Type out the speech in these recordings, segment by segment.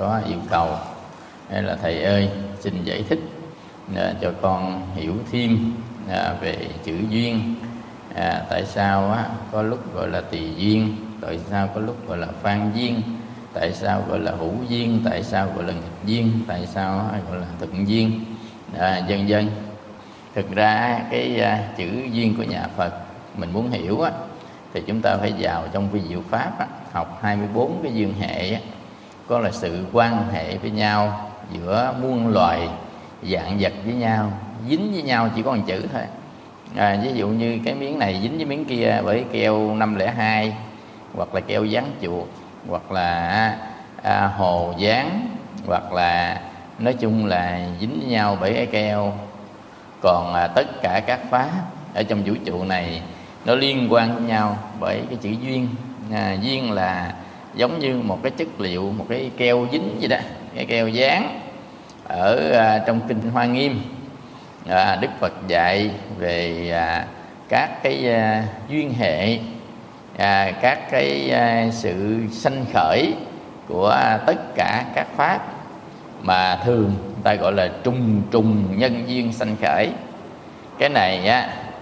có yêu cầu hay là thầy ơi xin giải thích cho con hiểu thêm về chữ duyên. Tại sao có lúc gọi là tùy duyên, tại sao có lúc gọi là phan duyên, tại sao gọi là hữu duyên, tại sao gọi là nghịch duyên, tại sao gọi là thuận duyên, vân vân. Thực ra cái chữ duyên của nhà Phật mình muốn hiểu thì chúng ta phải vào trong vi diệu pháp học 24 cái duyên hệ, có là sự quan hệ với nhau giữa muôn loài vạn vật với nhau, dính với nhau chỉ có một chữ thôi. Ví dụ như cái miếng này dính với miếng kia bởi keo 502, hoặc là keo dán chuột, hoặc là hồ dán, hoặc là nói chung là dính với nhau bởi cái keo. Còn tất cả các pháp ở trong vũ trụ này nó liên quan với nhau bởi cái chữ duyên. Duyên là giống như một cái chất liệu, một cái keo dính vậy đó, cái keo dán. Ở trong kinh Hoa Nghiêm, Đức Phật dạy về các cái duyên hệ, các cái sự sanh khởi của tất cả các pháp mà thường người ta gọi là trùng trùng nhân duyên sanh khởi. Cái này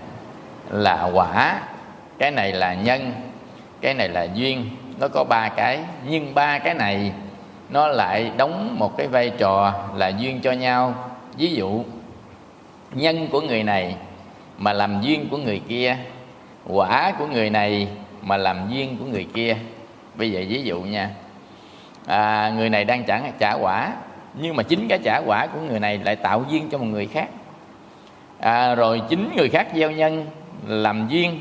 là quả, cái này là nhân, cái này là duyên. Nó có ba cái, nhưng ba cái này nó lại đóng một cái vai trò là duyên cho nhau. Ví dụ nhân của người này mà làm duyên của người kia, quả của người này mà làm duyên của người kia. Bây giờ ví dụ nha, người này đang trả quả, nhưng mà chính cái trả quả của người này lại tạo duyên cho một người khác. Rồi chính người khác gieo nhân làm duyên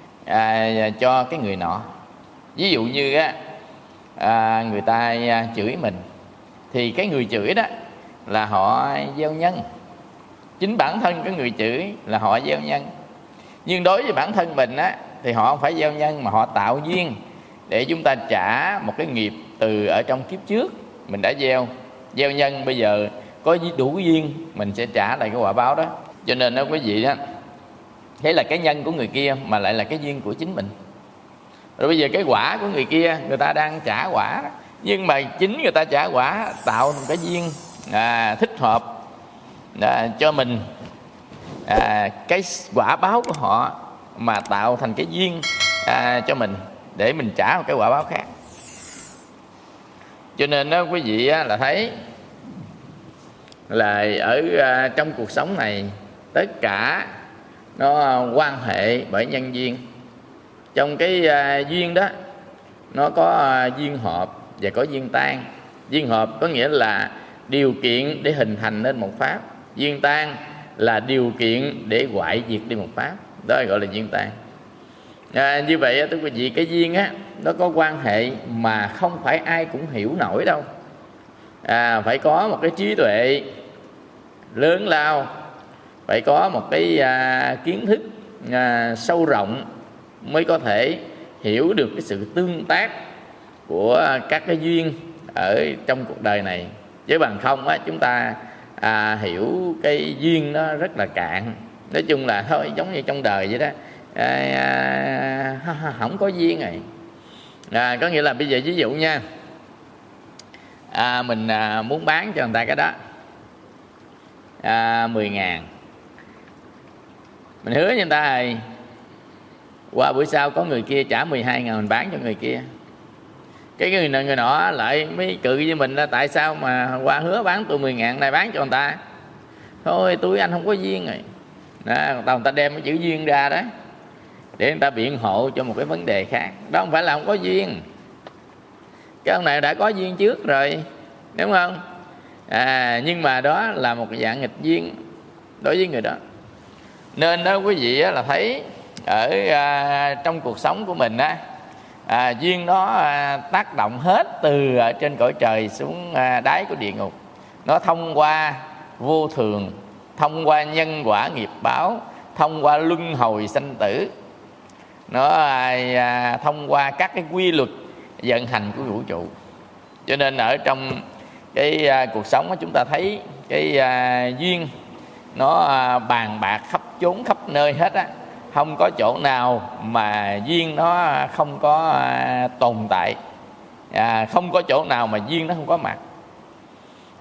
cho cái người nọ. Ví dụ như người ta chửi mình, thì cái người chửi đó là họ gieo nhân. Chính bản thân cái người chửi là họ gieo nhân. Nhưng đối với bản thân mình thì họ không phải gieo nhân, mà họ tạo duyên để chúng ta trả một cái nghiệp từ ở trong kiếp trước mình đã gieo nhân. Bây giờ có đủ duyên mình sẽ trả lại cái quả báo đó. Cho nên đó quý vị thế là cái nhân của người kia mà lại là cái duyên của chính mình. Rồi bây giờ cái quả của người kia, người ta đang trả quả đó, nhưng mà chính người ta trả quả tạo một cái duyên thích hợp cho mình. Cái quả báo của họ mà tạo thành cái duyên cho mình để mình trả một cái quả báo khác. Cho nên đó quý vị là thấy là ở trong cuộc sống này tất cả nó quan hệ bởi nhân duyên. Trong cái duyên đó nó có duyên hợp và có duyên tan. Duyên hợp có nghĩa là điều kiện để hình thành nên một pháp, duyên tan là điều kiện để hoại diệt đi một pháp, đó gọi là duyên tan. Như vậy thưa quý vị, cái duyên nó có quan hệ mà không phải ai cũng hiểu nổi đâu. Phải có một cái trí tuệ lớn lao, phải có một cái kiến thức sâu rộng mới có thể hiểu được cái sự tương tác của các cái duyên ở trong cuộc đời này. Chứ bằng không chúng ta hiểu cái duyên nó rất là cạn. Nói chung là thôi giống như trong đời vậy đó, không có duyên rồi. Có nghĩa là bây giờ ví dụ nha, mình muốn bán cho người ta cái đó 10.000, mình hứa với người ta rồi qua buổi sau có người kia trả 12.000 mình bán cho người kia. Cái người nọ lại mới cự với mình là tại sao mà qua hứa bán tôi 10.000 này bán cho người ta. Thôi tôi anh không có duyên rồi đó, người ta đem cái chữ duyên ra đó để người ta biện hộ cho một cái vấn đề khác. Đó không phải là không có duyên, cái ông này đã có duyên trước rồi, đúng không? Nhưng mà đó là một dạng nghịch duyên đối với người đó. Nên đó quý vị là thấy ở trong cuộc sống của mình duyên nó tác động hết từ ở trên cõi trời xuống đáy của địa ngục. Nó thông qua vô thường, thông qua nhân quả nghiệp báo, thông qua luân hồi sanh tử, nó thông qua các cái quy luật vận hành của vũ trụ. Cho nên ở trong cái cuộc sống chúng ta thấy cái duyên nó bàn bạc khắp chốn khắp nơi hết á. Không có chỗ nào mà duyên nó không có tồn tại, không có chỗ nào mà duyên nó không có mặt.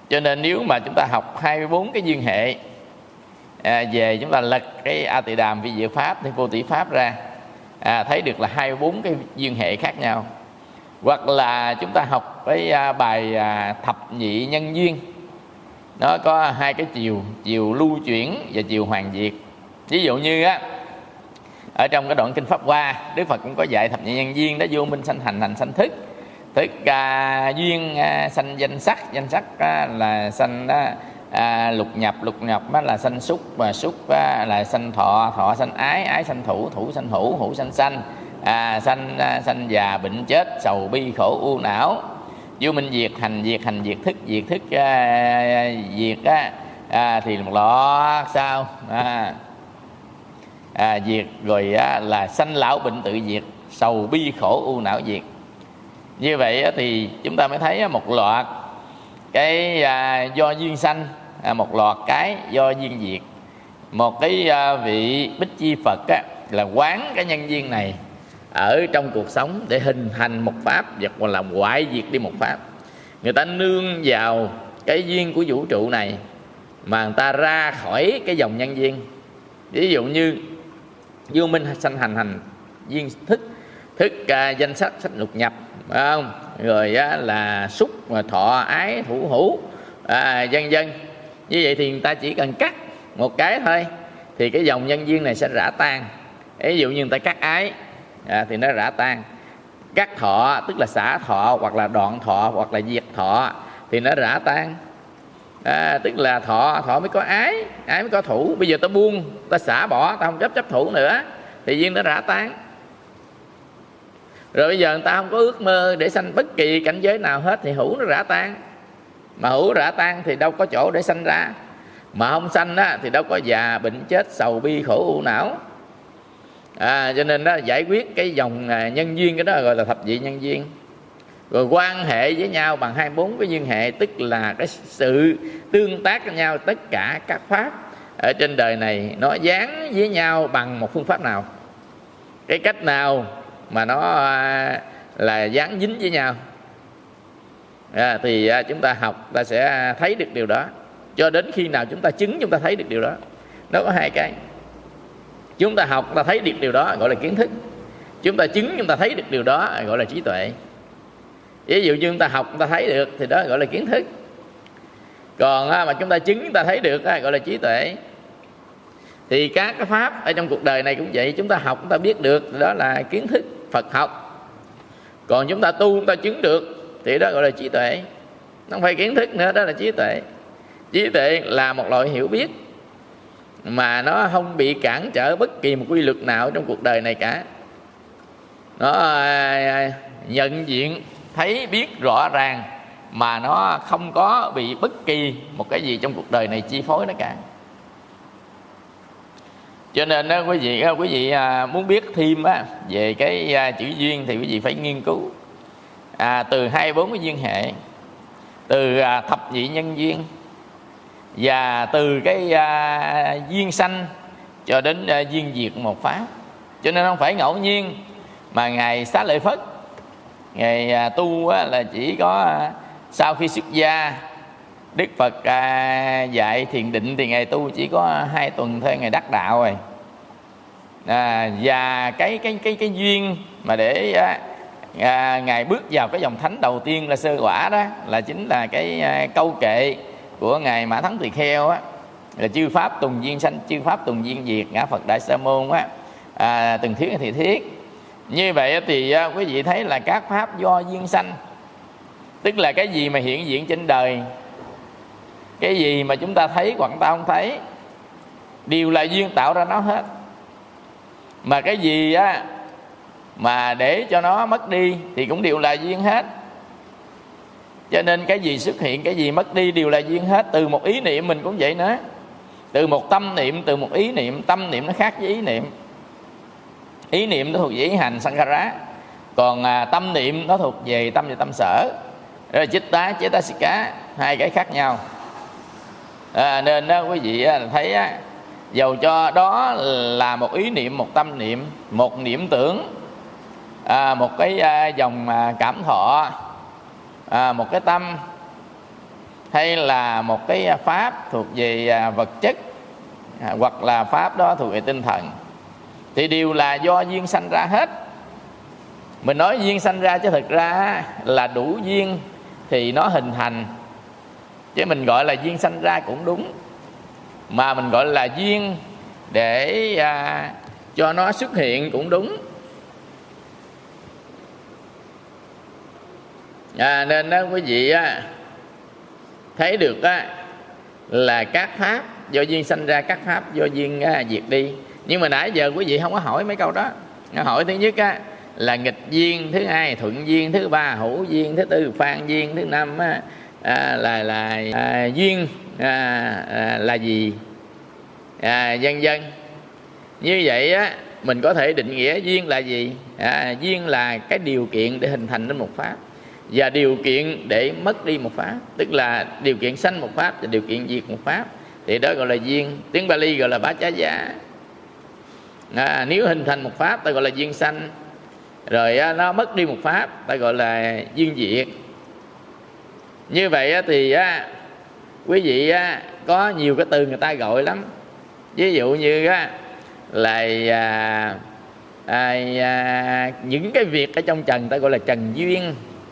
Cho nên nếu mà chúng ta học 24 cái duyên hệ về chúng ta lật cái A Tỳ Đàm Vi Diệu Pháp thì Vô Tỷ Pháp ra, thấy được là 24 cái duyên hệ khác nhau. Hoặc là chúng ta học cái bài thập nhị nhân duyên, nó có hai cái chiều lưu chuyển và chiều hoàn diệt. Ví dụ như ở trong cái đoạn kinh Pháp Hoa, Đức Phật cũng có dạy thập nhị nhân duyên đó: vô minh sanh hành, hành sanh thức, thức duyên sanh danh sắc, danh sắc là sanh lục nhập, lục nhập là sanh xúc, và xúc là sanh thọ, thọ sanh ái, ái sanh thủ, thủ sanh hữu, hữu sanh sanh, sanh già bệnh chết, sầu bi khổ u não. Vô minh diệt, hành diệt, hành diệt thức, diệt thức diệt thì một loạt sao diệt rồi là sanh lão bệnh tự diệt, sầu bi khổ u não diệt. Như vậy thì chúng ta mới thấy một loạt cái do duyên sanh, một loạt cái do duyên diệt. Một cái vị Bích Chi Phật là quán cái nhân duyên này ở trong cuộc sống để hình thành một pháp, và còn làm hoại diệt đi một pháp. Người ta nương vào cái duyên của vũ trụ này mà người ta ra khỏi cái dòng nhân duyên. Ví dụ như vô minh sanh hành, hành duyên thức, thức danh sắc, sắc lục nhập, phải không? Rồi là xúc, thọ, ái, thủ, hữu, vân vân. Như vậy thì người ta chỉ cần cắt một cái thôi thì cái dòng nhân duyên này sẽ rã tan. Ví dụ như người ta cắt ái thì nó rã tan. Cắt thọ tức là xả thọ, hoặc là đoạn thọ, hoặc là diệt thọ thì nó rã tan. Tức là thọ mới có ái, ái mới có thủ. Bây giờ ta buông, ta xả bỏ, ta không chấp thủ nữa thì duyên nó rã tan. Rồi bây giờ người ta không có ước mơ để sanh bất kỳ cảnh giới nào hết thì hữu nó rã tan. Mà hữu rã tan thì đâu có chỗ để sanh ra. Mà không sanh thì đâu có già bệnh chết, sầu bi khổ u não. Cho nên giải quyết cái dòng nhân duyên, cái đó gọi là thập nhị nhân duyên. Rồi quan hệ với nhau bằng 24 cái duyên hệ, tức là cái sự tương tác với nhau tất cả các pháp ở trên đời này nó dán với nhau bằng một phương pháp nào. Cái cách nào mà nó là dán dính với nhau thì chúng ta học ta sẽ thấy được điều đó. Cho đến khi nào chúng ta chứng, chúng ta thấy được điều đó. Nó có hai cái. Chúng ta học ta thấy được điều đó gọi là kiến thức. Chúng ta chứng chúng ta thấy được điều đó gọi là trí tuệ. Ví dụ như chúng ta học chúng ta thấy được thì đó gọi là kiến thức. Còn mà chúng ta chứng chúng ta thấy được gọi là trí tuệ. Thì các cái pháp ở trong cuộc đời này cũng vậy. Chúng ta học chúng ta biết được thì đó là kiến thức Phật học. Còn chúng ta tu chúng ta chứng được thì đó gọi là trí tuệ. Nó không phải kiến thức nữa, đó là trí tuệ. Trí tuệ là một loại hiểu biết mà nó không bị cản trở bất kỳ một quy luật nào trong cuộc đời này cả. Nó nhận diện, thấy biết rõ ràng mà nó không có bị bất kỳ một cái gì trong cuộc đời này chi phối nó cả. Cho nên quý vị muốn biết thêm về cái chữ duyên thì quý vị phải nghiên cứu từ 24 cái duyên hệ, từ thập nhị nhân duyên, và từ cái duyên sanh cho đến duyên diệt một pháp. Cho nên không phải ngẫu nhiên mà Ngài Xá Lợi Phất, Ngài tu là chỉ có sau khi xuất gia, Đức Phật dạy thiền định thì Ngài tu chỉ có 2 tuần thôi, Ngài đắc đạo rồi. Và cái duyên mà để Ngài bước vào cái dòng thánh đầu tiên là sơ quả đó là chính là cái câu kệ của Ngài Mã Thắng Tỳ Kheo là chư pháp tùng duyên sanh, chư pháp tùng duyên diệt, ngã Phật Đại Sa Môn từng thiết thì thiết. Như vậy thì quý vị thấy là các pháp do duyên sanh, tức là cái gì mà hiện diện trên đời, cái gì mà chúng ta thấy hoặc ta không thấy, đều là duyên tạo ra nó hết. Mà cái gì mà để cho nó mất đi thì cũng đều là duyên hết. Cho nên cái gì xuất hiện, cái gì mất đi đều là duyên hết. Từ một ý niệm mình cũng vậy nữa. Từ một tâm niệm, từ một ý niệm. Tâm niệm nó khác với ý niệm. Ý niệm nó thuộc về ý hành Sankhara, còn tâm niệm nó thuộc về tâm và tâm sở. Đó là Chitta, Cetasika, hai cái khác nhau. Nên đó quý vị thấy dầu cho đó là một ý niệm, một tâm niệm, một niệm tưởng, một cái dòng cảm thọ, một cái tâm, hay là một cái pháp thuộc về vật chất, hoặc là pháp đó thuộc về tinh thần, thì đều là do duyên sanh ra hết. Mình nói duyên sanh ra chứ thực ra là đủ duyên thì nó hình thành, chứ mình gọi là duyên sanh ra cũng đúng, mà mình gọi là duyên để cho nó xuất hiện cũng đúng. Nên đó quý vị thấy được là các pháp do duyên sanh ra, các pháp do duyên diệt đi. Nhưng mà nãy giờ quý vị không có hỏi mấy câu đó. Hỏi thứ nhất là nghịch duyên, thứ hai thuận duyên, thứ ba hữu duyên, thứ tư phan duyên, thứ năm là duyên là gì, vân vân. Như vậy mình có thể định nghĩa duyên là gì. Duyên là cái điều kiện để hình thành nên một pháp, và điều kiện để mất đi một pháp, tức là điều kiện sanh một pháp và điều kiện diệt một pháp, thì đó gọi là duyên. Tiếng Bali gọi là bá chá giá. Nếu hình thành một pháp ta gọi là duyên sanh, rồi nó mất đi một pháp ta gọi là duyên diệt. Như vậy thì quý vị có nhiều cái từ người ta gọi lắm. Ví dụ như là những cái việc ở trong trần ta gọi là trần duyên.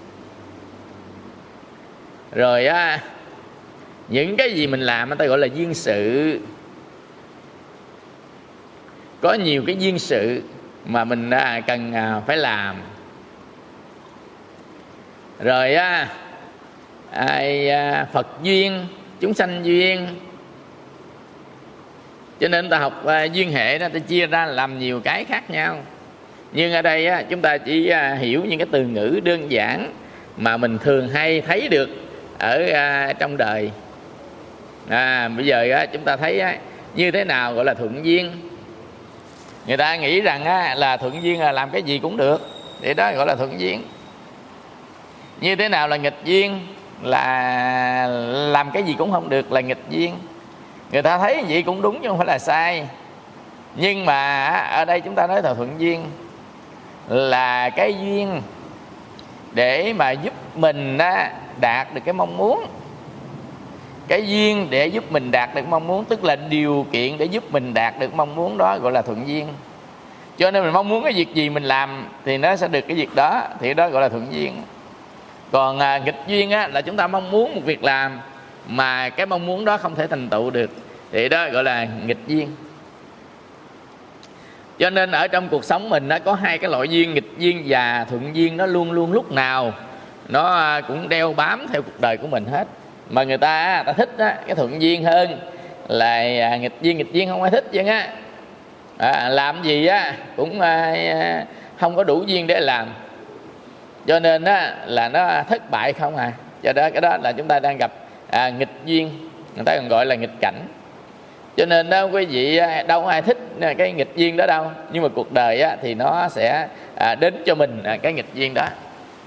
Rồi những cái gì mình làm ta gọi là duyên sự. Có nhiều cái duyên sự mà mình cần phải làm. Rồi Phật duyên, chúng sanh duyên. Cho nên ta học duyên hệ đó, ta chia ra làm nhiều cái khác nhau. Nhưng ở đây chúng ta chỉ hiểu những cái từ ngữ đơn giản mà mình thường hay thấy được ở trong đời. Bây giờ chúng ta thấy như thế nào gọi là thuận duyên. Người ta nghĩ rằng là thuận duyên là làm cái gì cũng được, thì đó gọi là thuận duyên. Như thế nào là nghịch duyên, là làm cái gì cũng không được, là nghịch duyên. Người ta thấy vậy cũng đúng chứ không phải là sai. Nhưng mà ở đây chúng ta nói là thuận duyên là cái duyên để mà giúp mình đạt được cái mong muốn. Cái duyên để giúp mình đạt được mong muốn, tức là điều kiện để giúp mình đạt được mong muốn đó gọi là thuận duyên. Cho nên mình mong muốn cái việc gì mình làm thì nó sẽ được cái việc đó, thì đó gọi là thuận duyên. Còn nghịch duyên là chúng ta mong muốn một việc làm mà cái mong muốn đó không thể thành tựu được, thì đó gọi là nghịch duyên. Cho nên ở trong cuộc sống mình nó có hai cái loại duyên, nghịch duyên và thuận duyên. Nó luôn luôn lúc nào nó cũng đeo bám theo cuộc đời của mình hết. Mà người ta thích cái thuận duyên hơn là nghịch duyên. Nghịch duyên không ai thích chứ làm gì cũng không có đủ duyên để làm, cho nên là nó thất bại không cho đó cái đó là chúng ta đang gặp nghịch duyên, người ta còn gọi là nghịch cảnh. Cho nên đó quý vị đâu có ai thích cái nghịch duyên đó đâu, nhưng mà cuộc đời thì nó sẽ đến cho mình cái nghịch duyên đó.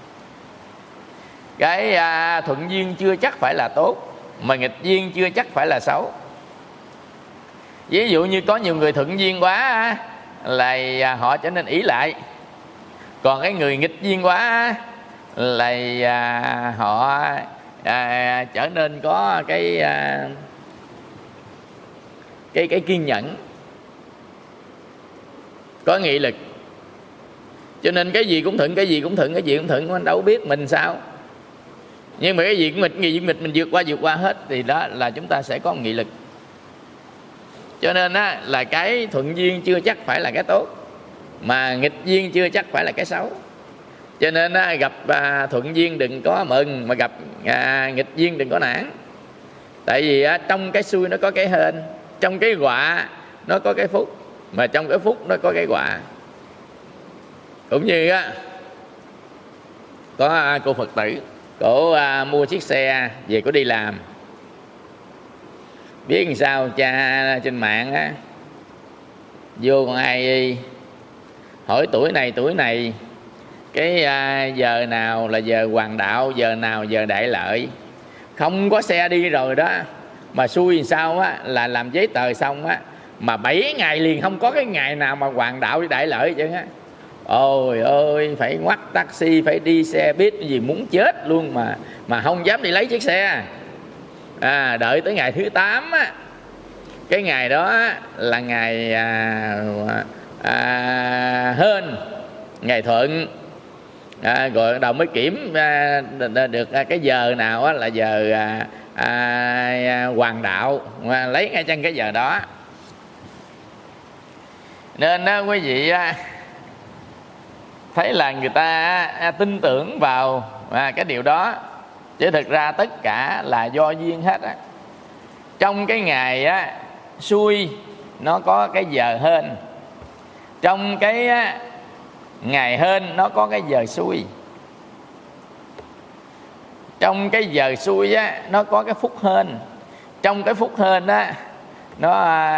Cái thuận duyên chưa chắc phải là tốt, mà nghịch duyên chưa chắc phải là xấu. Ví dụ như có nhiều người thuận duyên quá là họ trở nên ỷ lại, còn cái người nghịch duyên quá là họ trở nên có cái kiên nhẫn, có nghị lực. Cho nên cái gì cũng thuận, cái gì cũng thuận, cái gì cũng thuận, mình đâu biết mình sao. Nhưng mà cái gì cũng nghịch mình vượt qua hết, thì đó là chúng ta sẽ có nghị lực. Cho nên là cái thuận duyên chưa chắc phải là cái tốt, mà nghịch duyên chưa chắc phải là cái xấu. Cho nên gặp thuận duyên đừng có mừng, mà gặp nghịch duyên đừng có nản. Tại vì trong cái xui nó có cái hên, trong cái họa nó có cái phúc, mà trong cái phúc nó có cái họa. Cũng như có cô Phật tử, cổ mua chiếc xe về cổ đi làm. Biết làm sao cha trên mạng vô con ai hỏi tuổi này cái giờ nào là giờ hoàng đạo, giờ nào giờ đại lợi. Không có xe đi rồi đó, mà xui làm sao là làm giấy tờ xong mà 7 ngày liền không có cái ngày nào mà hoàng đạo với đại lợi chứ Ôi ơi, phải ngoắt taxi, phải đi xe buýt gì muốn chết luôn, mà không dám đi lấy chiếc xe. Đợi tới ngày thứ 8 á, cái ngày đó là ngày hên, ngày thuận, rồi bắt đầu mới kiểm được cái giờ nào á, là giờ hoàng đạo, lấy ngay chân cái giờ đó. Nên quý vị thấy là người ta tin tưởng vào cái điều đó, chứ thực ra tất cả là do duyên hết á. Trong cái ngày xui nó có cái giờ hên, trong cái ngày hên nó có cái giờ xui, trong cái giờ xui nó có cái phúc hên, trong cái phúc hên nó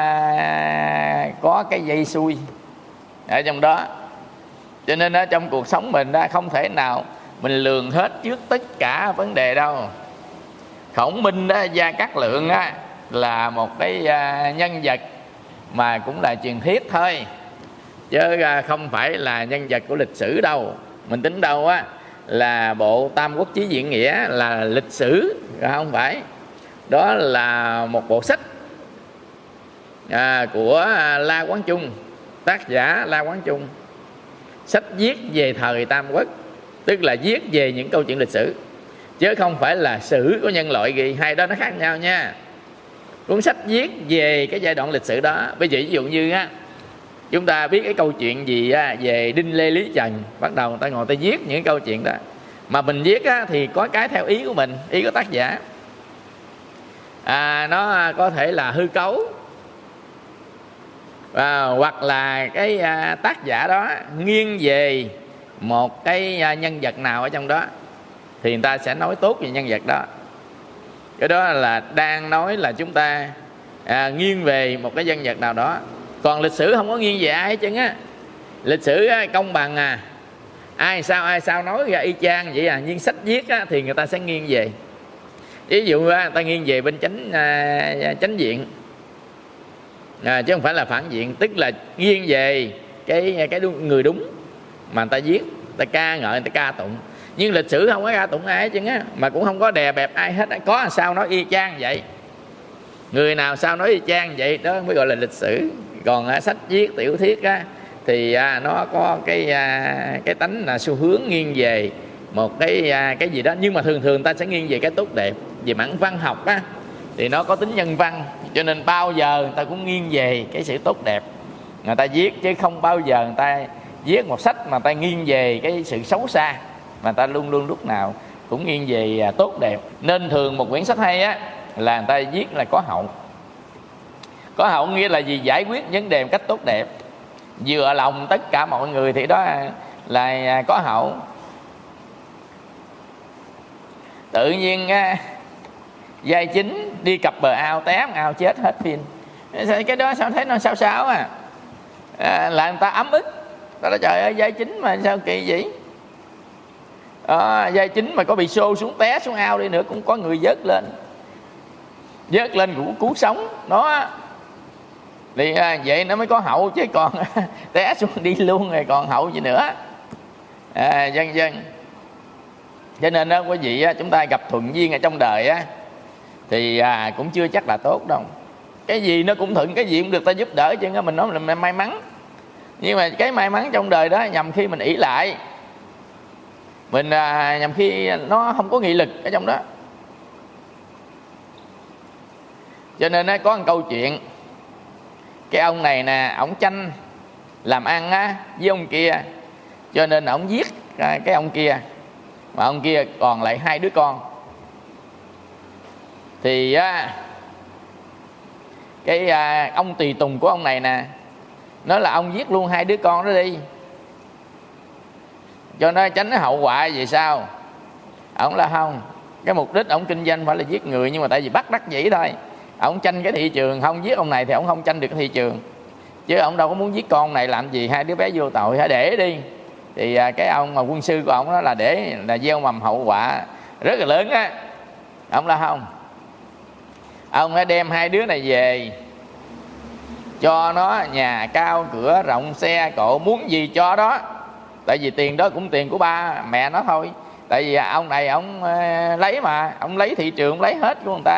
có cái dây xui ở trong đó. Cho nên trong cuộc sống mình không thể nào mình lường hết trước tất cả vấn đề đâu. Khổng Minh Gia Cát Lượng là một cái nhân vật mà cũng là truyền thuyết thôi, chứ không phải là nhân vật của lịch sử đâu. Mình tính đâu là bộ Tam Quốc Chí Diện Nghĩa là lịch sử, không phải. Đó là một bộ sách của La Quán Trung, tác giả La Quán Trung. Sách viết về thời Tam Quốc, tức là viết về những câu chuyện lịch sử, chứ không phải là sử của nhân loại ghi. Hai đó nó khác nhau nha. Cuốn sách viết về cái giai đoạn lịch sử đó. Ví dụ như chúng ta biết cái câu chuyện gì về Đinh Lê Lý Trần, bắt đầu người ta ngồi ta viết những câu chuyện đó. Mà mình viết thì có cái theo ý của mình, ý của tác giả. Nó có thể là hư cấu, hoặc là cái tác giả đó nghiêng về một cái nhân vật nào ở trong đó, thì người ta sẽ nói tốt về nhân vật đó. Cái đó là đang nói là chúng ta nghiêng về một cái nhân vật nào đó. Còn lịch sử không có nghiêng về ai hết trơn á. Lịch sử công bằng ai sao nói ra y chang vậy nhưng sách viết thì người ta sẽ nghiêng về. Ví dụ người ta nghiêng về bên chánh diện, chứ không phải là phản diện. Tức là nghiêng về cái người đúng mà người ta viết, người ta ca ngợi, người ta ca tụng. Nhưng lịch sử không có ca tụng ai hết trơn á, mà cũng không có đè bẹp ai hết. Có sao nói y chang vậy, người nào sao nói y chang vậy, đó mới gọi là lịch sử. Còn sách viết tiểu thuyết thì nó có cái tánh là xu hướng nghiêng về một cái gì đó. Nhưng mà thường thường ta sẽ nghiêng về cái tốt đẹp. Về mảng văn học thì nó có tính nhân văn, cho nên bao giờ người ta cũng nghiêng về cái sự tốt đẹp người ta viết, chứ không bao giờ người ta viết một sách mà người ta nghiêng về cái sự xấu xa, mà người ta luôn luôn lúc nào cũng nghiêng về tốt đẹp. Nên thường một quyển sách hay là người ta viết là có hậu. Có hậu nghĩa là gì? Giải quyết vấn đề một cách tốt đẹp, vừa lòng tất cả mọi người, thì đó là có hậu. Tự nhiên vai chính đi cặp bờ ao, té ao chết hết phim. Cái đó sao thấy nó sao là người ta ấm ức. Đó là trời ơi, vai chính mà sao kỳ vậy. Vai chính mà có bị xô xuống, té xuống ao đi nữa cũng có người vớt lên cũng cứu sống đó. Thì vậy nó mới có hậu, chứ còn té xuống đi luôn rồi còn hậu gì nữa. Vân vân. Cho nên quý vị chúng ta gặp thuận duyên ở trong đời thì cũng chưa chắc là tốt đâu. Cái gì nó cũng thuận, cái gì cũng được ta giúp đỡ, chứ mình nói là may mắn. Nhưng mà cái may mắn trong đời đó nhằm khi mình ỷ lại, mình nhằm khi nó không có nghị lực ở trong đó. Cho nên có một câu chuyện, cái ông này nè, ổng tranh làm ăn với ông kia, cho nên ổng giết cái ông kia, mà ông kia còn lại 2 đứa con. Thì cái ông tùy tùng của ông này nè nói là ông giết luôn 2 đứa con đó đi, cho nó tránh cái hậu quả. Vì sao? Ông là không, cái mục đích ông kinh doanh phải là giết người, nhưng mà tại vì bắt đắc dĩ thôi. Ông tranh cái thị trường, không giết ông này thì ông không tranh được cái thị trường, chứ ông đâu có muốn giết con này làm gì, 2 đứa bé vô tội, hãy để đi. Thì cái ông mà quân sư của ông đó là để là gieo mầm hậu quả rất là lớn á. Ông là không, ông đã đem 2 đứa này về, cho nó nhà cao cửa rộng, xe cộ, muốn gì cho đó. Tại vì tiền đó cũng tiền của ba mẹ nó thôi. Tại vì ông này ông lấy mà, ông lấy thị trường, ông lấy hết của người ta,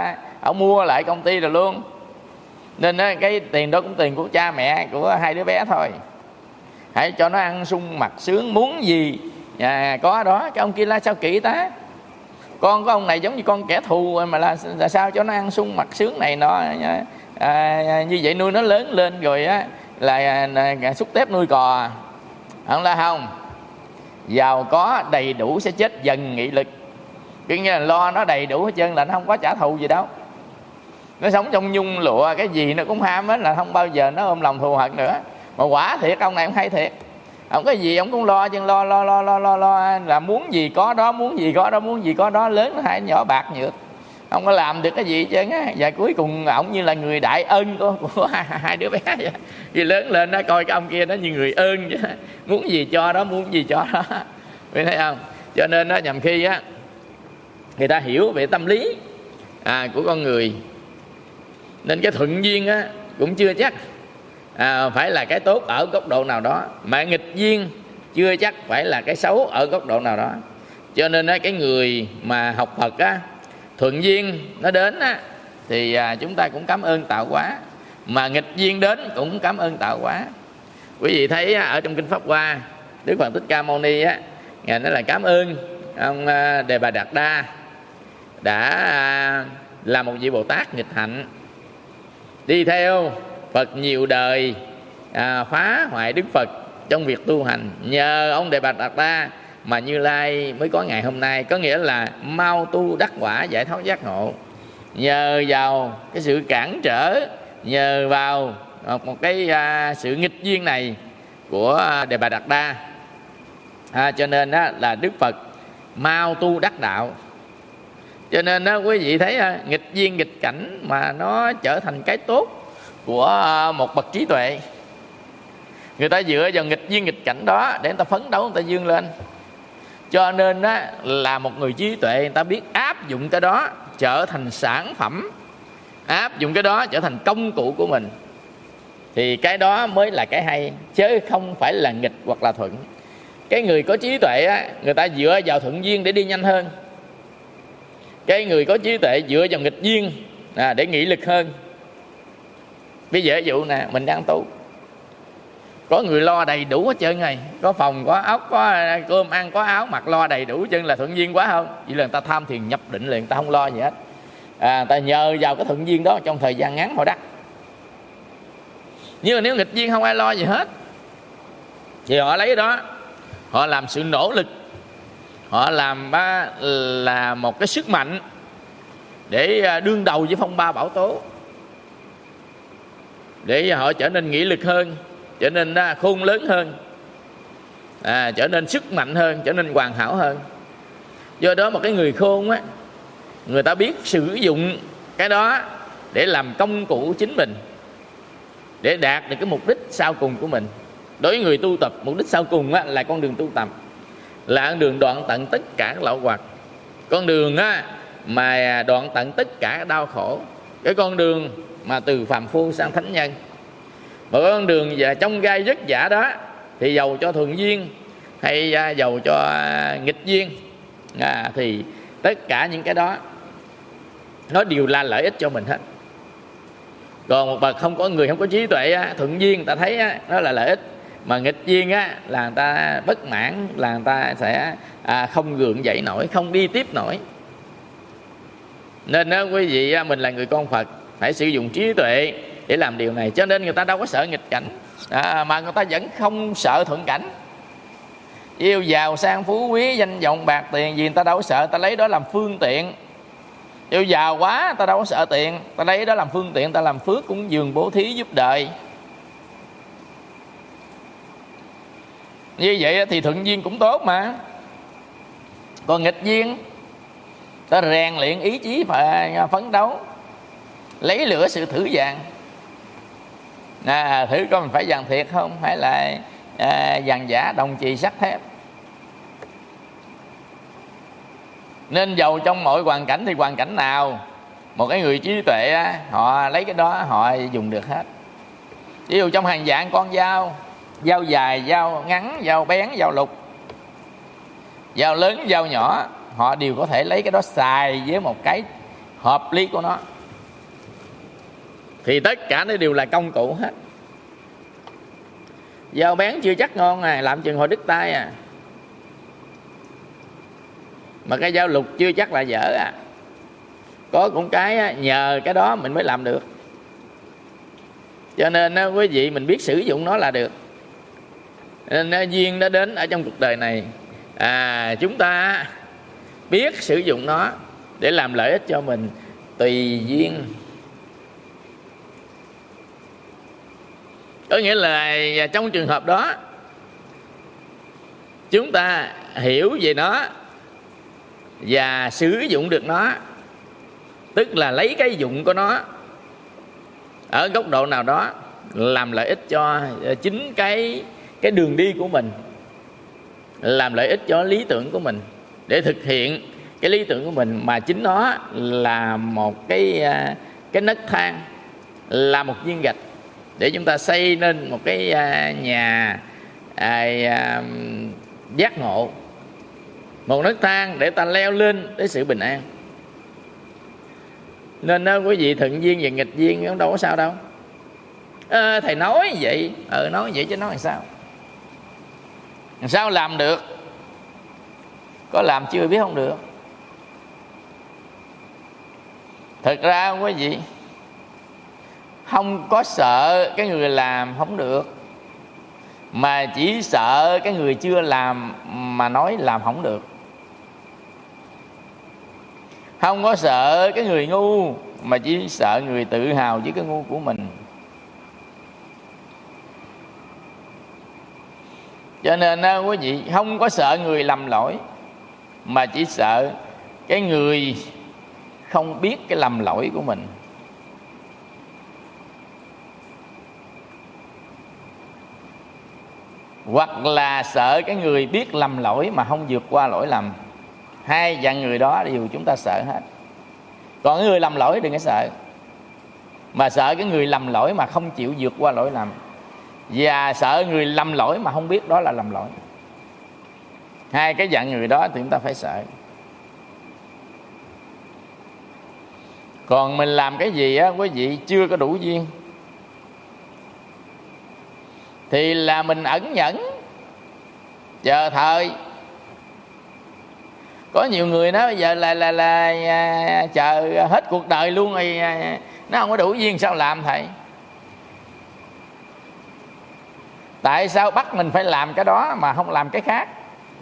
ông mua lại công ty rồi luôn. Nên cái tiền đó cũng tiền của cha mẹ của hai đứa bé thôi. Hãy cho nó ăn sung mặc sướng, muốn gì có đó. Cái ông kia là sao kỹ ta, con của ông này giống như con kẻ thù mà là sao cho nó ăn sung mặc sướng này nọ. Như vậy nuôi nó lớn lên rồi á là xúc tép nuôi cò. Không là không, giàu có đầy đủ sẽ chết dần nghị lực. Cứ như là lo nó đầy đủ hết trơn là nó không có trả thù gì đâu. Nó sống trong nhung lụa, cái gì nó cũng ham hết, là không bao giờ nó ôm lòng thù hận nữa. Mà quả thiệt ông này ông hay thiệt, ông cái gì ông cũng lo chứ, lo là muốn gì có đó, muốn gì có đó, muốn gì có đó, lớn hay nhỏ bạc nhược không có làm được cái gì chứ á. Và cuối cùng ông như là người đại ân của hai đứa bé vậy. Vì lớn lên nó coi cái ông kia nó như người ơn chứ, muốn gì cho đó, muốn gì cho đó. Biết thấy không? Cho nên nó nhằm khi á người ta hiểu về tâm lý của con người, nên cái thuận duyên á cũng chưa chắc phải là cái tốt ở góc độ nào đó, mà nghịch duyên chưa chắc phải là cái xấu ở góc độ nào đó. Cho nên á, cái người mà học Phật á, thuận duyên nó đến á, thì chúng ta cũng cảm ơn tạo hóa, mà nghịch duyên đến cũng cảm ơn tạo hóa. Quý vị thấy ở trong kinh Pháp Hoa, Đức Phật Thích Ca Mâu Ni á, ngài nói là cảm ơn ông Đề Bà Đạt Đa đã là một vị Bồ Tát nghịch hạnh, đi theo Phật nhiều đời, phá hoại Đức Phật trong việc tu hành. Nhờ ông Đề Bà Đạt Đa mà Như Lai mới có ngày hôm nay, có nghĩa là mau tu đắc quả giải thoát giác ngộ. Nhờ vào cái sự cản trở, nhờ vào một cái sự nghịch duyên này của Đề Bà Đạt Đa, cho nên đó là Đức Phật mau tu đắc đạo. Cho nên đó quý vị thấy nghịch duyên nghịch cảnh mà nó trở thành cái tốt của một bậc trí tuệ. Người ta dựa vào nghịch duyên nghịch cảnh đó để người ta phấn đấu, người ta vươn lên. Cho nên đó là một người trí tuệ, người ta biết áp dụng cái đó trở thành sản phẩm, áp dụng cái đó trở thành công cụ của mình, thì cái đó mới là cái hay, chứ không phải là nghịch hoặc là thuận. Cái người có trí tuệ á, người ta dựa vào thuận duyên để đi nhanh hơn. Cái người có trí tuệ dựa vào nghịch duyên để nghị lực hơn. Bây giờ ví dụ nè, mình đang tu, có người lo đầy đủ hết trơn rồi, có phòng, có ốc, có cơm ăn, có áo mặc, lo đầy đủ chân, là thuận duyên quá không? Chỉ là người ta tham thiền nhập định liền, người ta không lo gì hết. Người ta nhờ vào cái thuận duyên đó trong thời gian ngắn họ đắc. Nhưng mà nếu nghịch duyên không ai lo gì hết, thì họ lấy đó, họ làm sự nỗ lực, họ làm là một cái sức mạnh để đương đầu với phong ba bão tố, để họ trở nên nghị lực hơn, trở nên khôn lớn hơn, trở nên sức mạnh hơn, trở nên hoàn hảo hơn. Do đó một cái người khôn á, người ta biết sử dụng cái đó để làm công cụ chính mình, để đạt được cái mục đích sau cùng của mình. Đối với người tu tập, mục đích sau cùng á, là con đường tu tập, là con đường đoạn tận tất cả các lậu hoặc, con đường á, mà đoạn tận tất cả các đau khổ, cái con đường mà từ phàm phu sang thánh nhân. Mà con đường và trong gai vất vả đó, thì giàu cho thuận duyên hay giàu cho nghịch duyên, thì tất cả những cái đó nó đều là lợi ích cho mình hết. Còn một bậc không có người không có trí tuệ á, thuận duyên người ta thấy á, nó là lợi ích, mà nghịch duyên á, là người ta bất mãn, là người ta sẽ không gượng dậy nổi, không đi tiếp nổi. Nên đó, quý vị, mình là người con Phật, phải sử dụng trí tuệ để làm điều này. Cho nên người ta đâu có sợ nghịch cảnh, mà người ta vẫn không sợ thuận cảnh. Yêu giàu sang phú quý, danh vọng bạc tiền gì người ta đâu có sợ, người ta lấy đó làm phương tiện. Yêu giàu quá người ta đâu có sợ tiền, người ta lấy đó làm phương tiện, người ta làm phước cúng dường bố thí giúp đời. Như vậy thì thuận duyên cũng tốt mà. Còn nghịch duyên, ta rèn luyện ý chí phải phấn đấu, lấy lửa sự thử vàng. Thử coi mình phải vàng thiệt không, hay là vàng giả đồng chì sắt thép. Nên dầu trong mọi hoàn cảnh thì hoàn cảnh nào, một cái người trí tuệ họ lấy cái đó họ dùng được hết. Ví dụ trong hàng vạn con dao, dao dài, dao ngắn, dao bén, dao lục, dao lớn, dao nhỏ, họ đều có thể lấy cái đó xài với một cái hợp lý của nó. thì tất cả nó đều là công cụ hết. Dao bén chưa chắc ngon làm chừng hồi đứt tay mà cái dao lục chưa chắc là dở Có cũng cái nhờ cái đó mình mới làm được. Cho nên quý vị mình biết sử dụng nó là được. Nên duyên nó đến ở trong cuộc đời này, chúng ta biết sử dụng nó để làm lợi ích cho mình, tùy duyên. Có nghĩa là trong trường hợp đó chúng ta hiểu về nó và sử dụng được nó, tức là lấy cái dụng của nó ở góc độ nào đó làm lợi ích cho chính cái đường đi của mình, làm lợi ích cho lý tưởng của mình, để thực hiện cái lý tưởng của mình, mà chính nó là một cái nấc thang, là một viên gạch để chúng ta xây nên một cái nhà giác ngộ, một nấc thang để ta leo lên tới sự bình an. Nên quý vị thuận duyên và nghịch duyên cũng đâu có sao đâu. Thầy nói vậy, nói vậy chứ nói làm sao? Làm sao làm được? Có làm chưa biết không được. Thật ra quý vị không có sợ cái người làm không được, mà chỉ sợ cái người chưa làm mà nói làm không được. Không có sợ cái người ngu, mà chỉ sợ người tự hào với cái ngu của mình. Cho nên quý vị không có sợ người lầm lỗi, mà chỉ sợ cái người không biết cái lầm lỗi của mình. Hoặc là sợ cái người biết lầm lỗi mà không vượt qua lỗi lầm. Hai dạng người đó đều chúng ta sợ hết. Còn cái người lầm lỗi đừng có sợ, mà sợ cái người lầm lỗi mà không chịu vượt qua lỗi lầm, và sợ người lầm lỗi mà không biết đó là lầm lỗi. Hai cái dạng người đó thì chúng ta phải sợ. Còn mình làm cái gì quý vị chưa có đủ duyên thì là mình ẩn nhẫn chờ thời. Có nhiều người nói bây giờ là chờ hết cuộc đời luôn rồi nó không có đủ duyên sao làm thầy? Tại sao bắt mình phải làm cái đó mà không làm cái khác?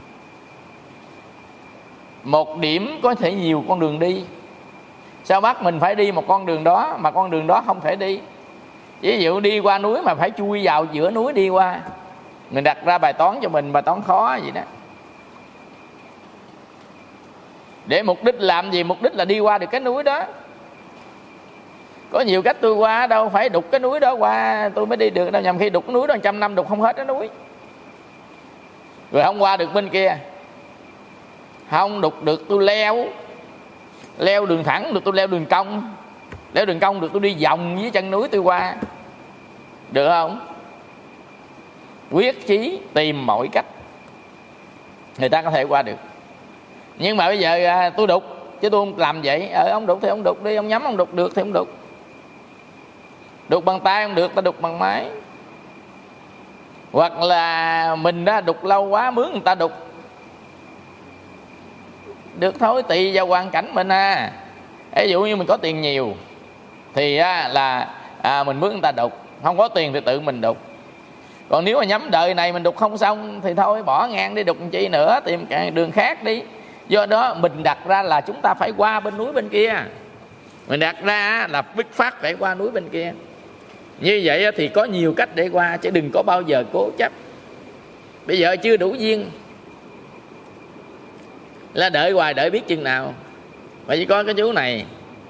Một điểm có thể nhiều con đường đi. Sao bắt mình phải đi một con đường đó mà con đường đó không thể đi? Ví dụ đi qua núi mà phải chui vào giữa núi đi qua. Mình đặt ra bài toán cho mình, bài toán khó vậy đó. Để mục đích làm gì? Mục đích là đi qua được cái núi đó. Có nhiều cách tôi qua, đâu phải đục cái núi đó qua tôi mới đi được đâu. Nhằm khi đục cái núi đó 100 năm đục không hết cái núi, rồi không qua được bên kia. Không đục được tôi leo đường thẳng được, tôi leo đường cong. Leo đường cong được tôi đi vòng dưới chân núi tôi qua. Được không? Quyết chí tìm mọi cách người ta có thể qua được. Nhưng mà bây giờ tôi đục chứ tôi không làm vậy. Ông đục thì ông đục đi, ông nhắm ông đục được thì ông đục. Đục bằng tay không được, ta đục bằng máy. Hoặc là mình đã đục lâu quá mướn người ta đục. Được thôi, tùy vào hoàn cảnh mình ví dụ như mình có tiền nhiều thì là mình mướn người ta đục. Không có tiền thì tự mình đục. Còn nếu mà nhắm đời này mình đục không xong thì thôi bỏ ngang đi, đục chi nữa, tìm cái đường khác đi. Do đó mình đặt ra là chúng ta phải qua bên núi bên kia. Mình đặt ra là bứt phát phải qua núi bên kia. Như vậy thì có nhiều cách để qua, chứ đừng có bao giờ cố chấp. Bây giờ chưa đủ duyên là đợi hoài, đợi biết chừng nào. Bởi vì có cái chú này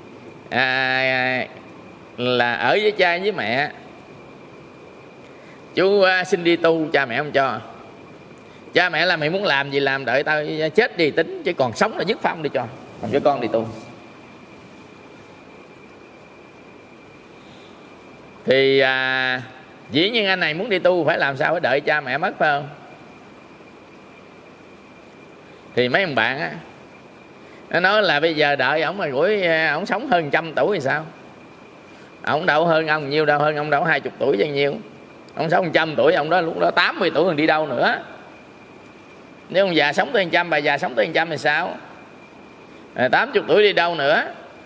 là ở với cha với mẹ. Chú xin đi tu, cha mẹ không cho. Cha mẹ là mày muốn làm gì làm, đợi tao chết đi tính, chứ còn sống là dứt phong đi cho con đi tu. Thì dĩ nhiên anh này muốn đi tu phải làm sao, phải đợi cha mẹ mất phải không? Thì mấy ông bạn nó nói là bây giờ đợi ổng mà gửi ổng sống hơn 100 tuổi thì sao? Ông đâu hơn ông nhiêu đâu, hơn ông đâu 20 tuổi bao nhiêu. Ông sống 100 tuổi, ông đó lúc đó 80 tuổi còn đi đâu nữa. Nếu ông già sống tới 100, bà già sống tới 100 thì sao? 80 tuổi đi đâu nữa.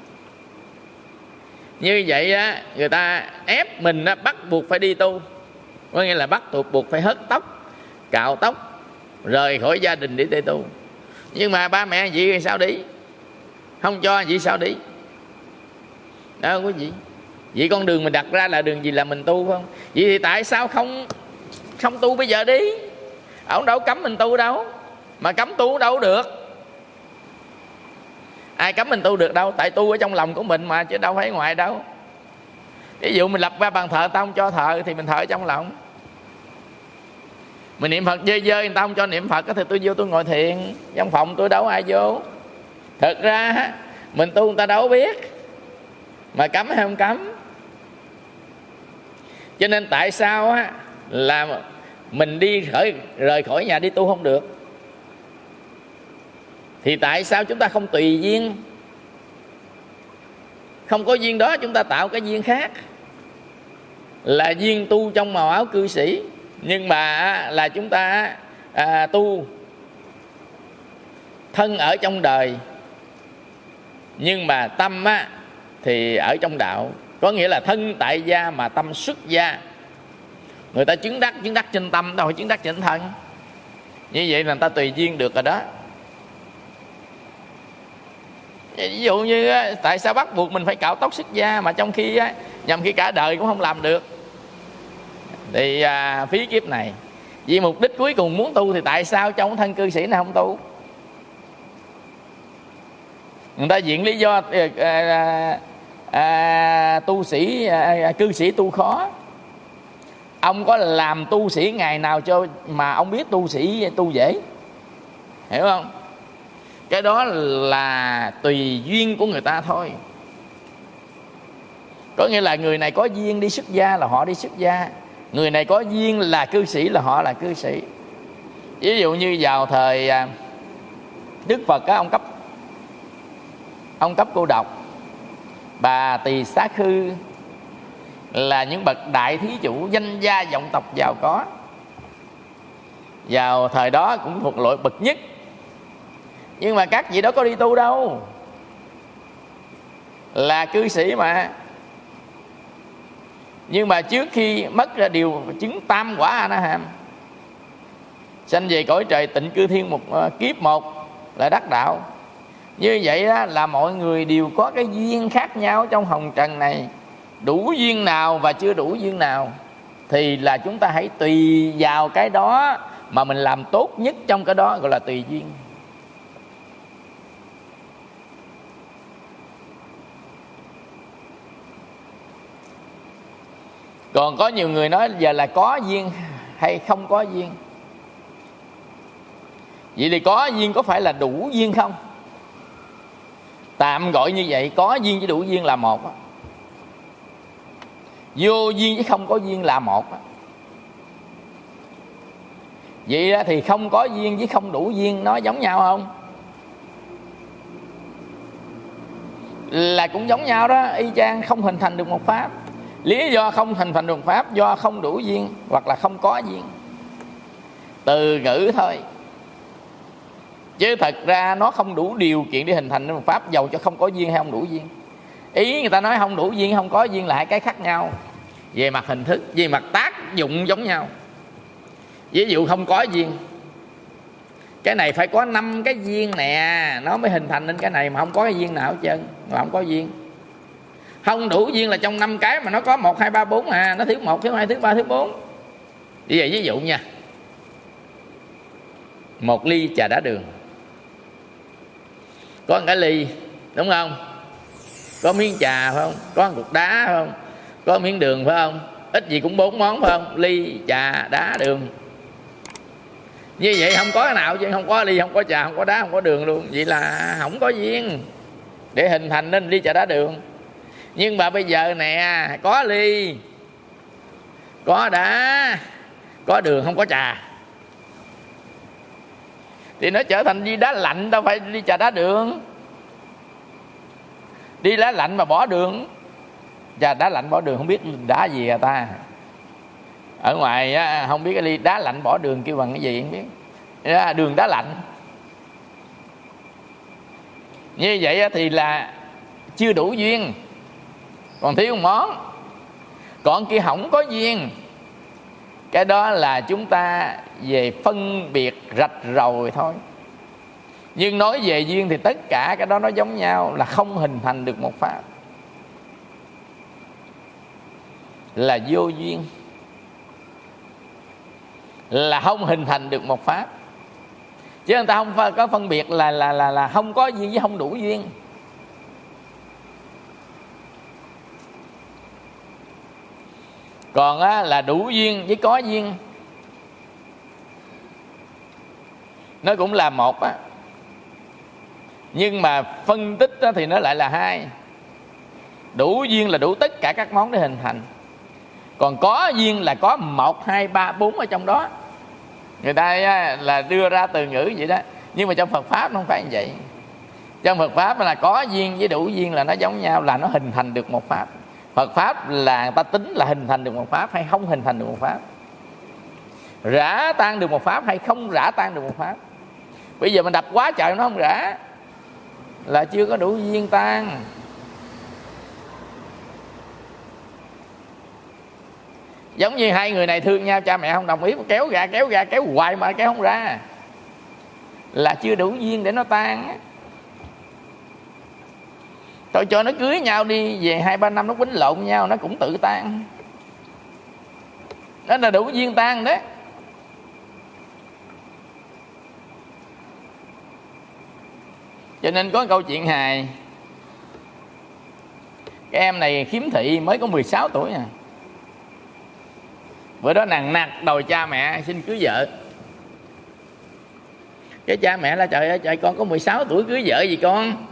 Như vậy á, người ta ép mình á, bắt buộc phải đi tu. Có nghĩa là bắt buộc phải hớt tóc, cạo tóc, rời khỏi gia đình để tu. Nhưng mà ba mẹ vậy thì sao đi? Không cho vậy sao đi? Đâu có gì. Vậy con đường mình đặt ra là đường gì là mình tu không? Vậy thì tại sao không tu bây giờ đi? Ông đâu cấm mình tu đâu. Mà cấm tu đâu được. Ai cấm mình tu được đâu. Tại tu ở trong lòng của mình mà, chứ đâu phải ngoài đâu. Ví dụ mình lập ra bàn thờ, tao không cho thờ thì mình thờ ở trong lòng. Mình niệm Phật dơi dơi, người ta không cho niệm Phật thì tôi vô tôi ngồi thiền. Trong phòng tôi đâu ai vô. Thật ra mình tu người ta đâu biết. Mà cấm hay không cấm. Cho nên tại sao á là mình rời khỏi nhà đi tu không được? Thì tại sao chúng ta không tùy duyên? Không có duyên đó chúng ta tạo cái duyên khác, là duyên tu trong màu áo cư sĩ. Nhưng mà là chúng ta tu thân ở trong đời, nhưng mà tâm á thì ở trong đạo. Có nghĩa là thân tại gia mà tâm xuất gia. Người ta chứng đắc trên tâm, đâu phải chứng đắc trên thân. Như vậy là người ta tùy duyên được rồi đó. Ví dụ như tại sao bắt buộc mình phải cạo tóc xuất gia, mà trong khi nhằm khi cả đời cũng không làm được. Thì phí kiếp này. Vì mục đích cuối cùng muốn tu thì tại sao trong thân cư sĩ này không tu? Người ta viện lý do cư sĩ tu khó. Ông có làm tu sĩ ngày nào cho mà ông biết tu sĩ tu dễ? Hiểu không? Cái đó là tùy duyên của người ta thôi. Có nghĩa là người này có duyên đi xuất gia là họ đi xuất gia, người này có duyên là cư sĩ là họ là cư sĩ. Ví dụ như vào thời Đức Phật á, ông cấp cô độc, bà Tỳ Xá Khư là những bậc đại thí chủ danh gia vọng tộc giàu có. Vào thời đó cũng thuộc loại bậc nhất. Nhưng mà các vị đó có đi tu đâu, là cư sĩ mà. Nhưng mà trước khi mất ra điều chứng tam quả A Na Hàm, sanh về cõi trời tịnh cư thiên một kiếp một là đắc đạo. Như vậy đó là mọi người đều có cái duyên khác nhau trong hồng trần này. Đủ duyên nào và chưa đủ duyên nào thì là chúng ta hãy tùy vào cái đó mà mình làm tốt nhất trong cái đó, gọi là tùy duyên. Còn có nhiều người nói giờ là có duyên hay không có duyên. Vậy thì có duyên có phải là đủ duyên không? Tạm gọi như vậy, có duyên với đủ duyên là một. Vô duyên với không có duyên là một. Vậy đó thì không có duyên với không đủ duyên nó giống nhau không? Là cũng giống nhau đó, y chang, không hình thành được một pháp. Lý do không hình thành được một pháp do không đủ duyên hoặc là không có duyên. Từ ngữ thôi, chứ thật ra nó không đủ điều kiện để hình thành một pháp, dầu cho không có duyên hay không đủ duyên. Ý người ta nói không đủ duyên, không có duyên là hai cái khác nhau. Về mặt hình thức, về mặt tác dụng giống nhau. Ví dụ không có duyên, cái này phải có 5 cái duyên nè nó mới hình thành nên cái này, mà không có cái duyên nào hết trơn, mà không có duyên. Không đủ duyên là trong 5 cái mà nó có 1, 2, 3, 4 à, nó thiếu 1, thiếu 2, thiếu 3, thiếu 4. Như vậy ví dụ nha, 1 ly trà đá đường, có một cái ly đúng không, có miếng trà phải không, có một cục đá phải không, có miếng đường phải không, ít gì cũng 4 món phải không, ly trà đá đường. Như vậy không có cái nào chứ, không có ly, không có trà, không có đá, không có đường luôn. Vậy là không có duyên để hình thành nên ly trà đá đường. Nhưng mà bây giờ nè, có ly, có đá, có đường, không có trà, thì nó trở thành ly đá lạnh, đâu phải ly trà đá đường. Ly đá lạnh mà bỏ đường Cha đá lạnh bỏ đường không biết đá gì à ta. Ở ngoài á, không biết cái ly đá lạnh bỏ đường kêu bằng cái gì không biết. Đường đá lạnh. Như vậy thì là chưa đủ duyên, còn thiếu một món. Còn kia không có duyên, cái đó là chúng ta về phân biệt rạch ròi thôi. Nhưng nói về duyên thì tất cả cái đó nó giống nhau, là không hình thành được một pháp, là vô duyên, là không hình thành được một pháp. Chứ người ta không có phân biệt là không có duyên với không đủ duyên. Còn á, là đủ duyên với có duyên nó cũng là một á, nhưng mà phân tích á, thì nó lại là hai. Đủ duyên là đủ tất cả các món để hình thành, còn có duyên là có 1, 2, 3, 4 ở trong đó. Người ta á, là đưa ra từ ngữ vậy đó, nhưng mà trong Phật Pháp nó không phải như vậy. Trong Phật Pháp là có duyên với đủ duyên là nó giống nhau, là nó hình thành được một pháp. Phật Pháp là người ta tính là hình thành được một pháp hay không hình thành được một pháp, rã tan được một pháp hay không rã tan được một pháp. Bây giờ mình đập quá trời nó không rã, là chưa có đủ duyên tan. Giống như hai người này thương nhau, cha mẹ không đồng ý, kéo ra kéo hoài mà kéo không ra, là chưa đủ duyên để nó tan. Thôi cho nó cưới nhau đi, về 2-3 năm nó quýnh lộn nhau, nó cũng tự tan. Đó là đủ duyên tan đấy. Cho nên có câu chuyện hài. Cái em này khiếm thị mới có 16 tuổi à. Bữa đó nằng nặc đòi cha mẹ xin cưới vợ. Cái cha mẹ là trời ơi trời, con có 16 tuổi cưới vợ gì con?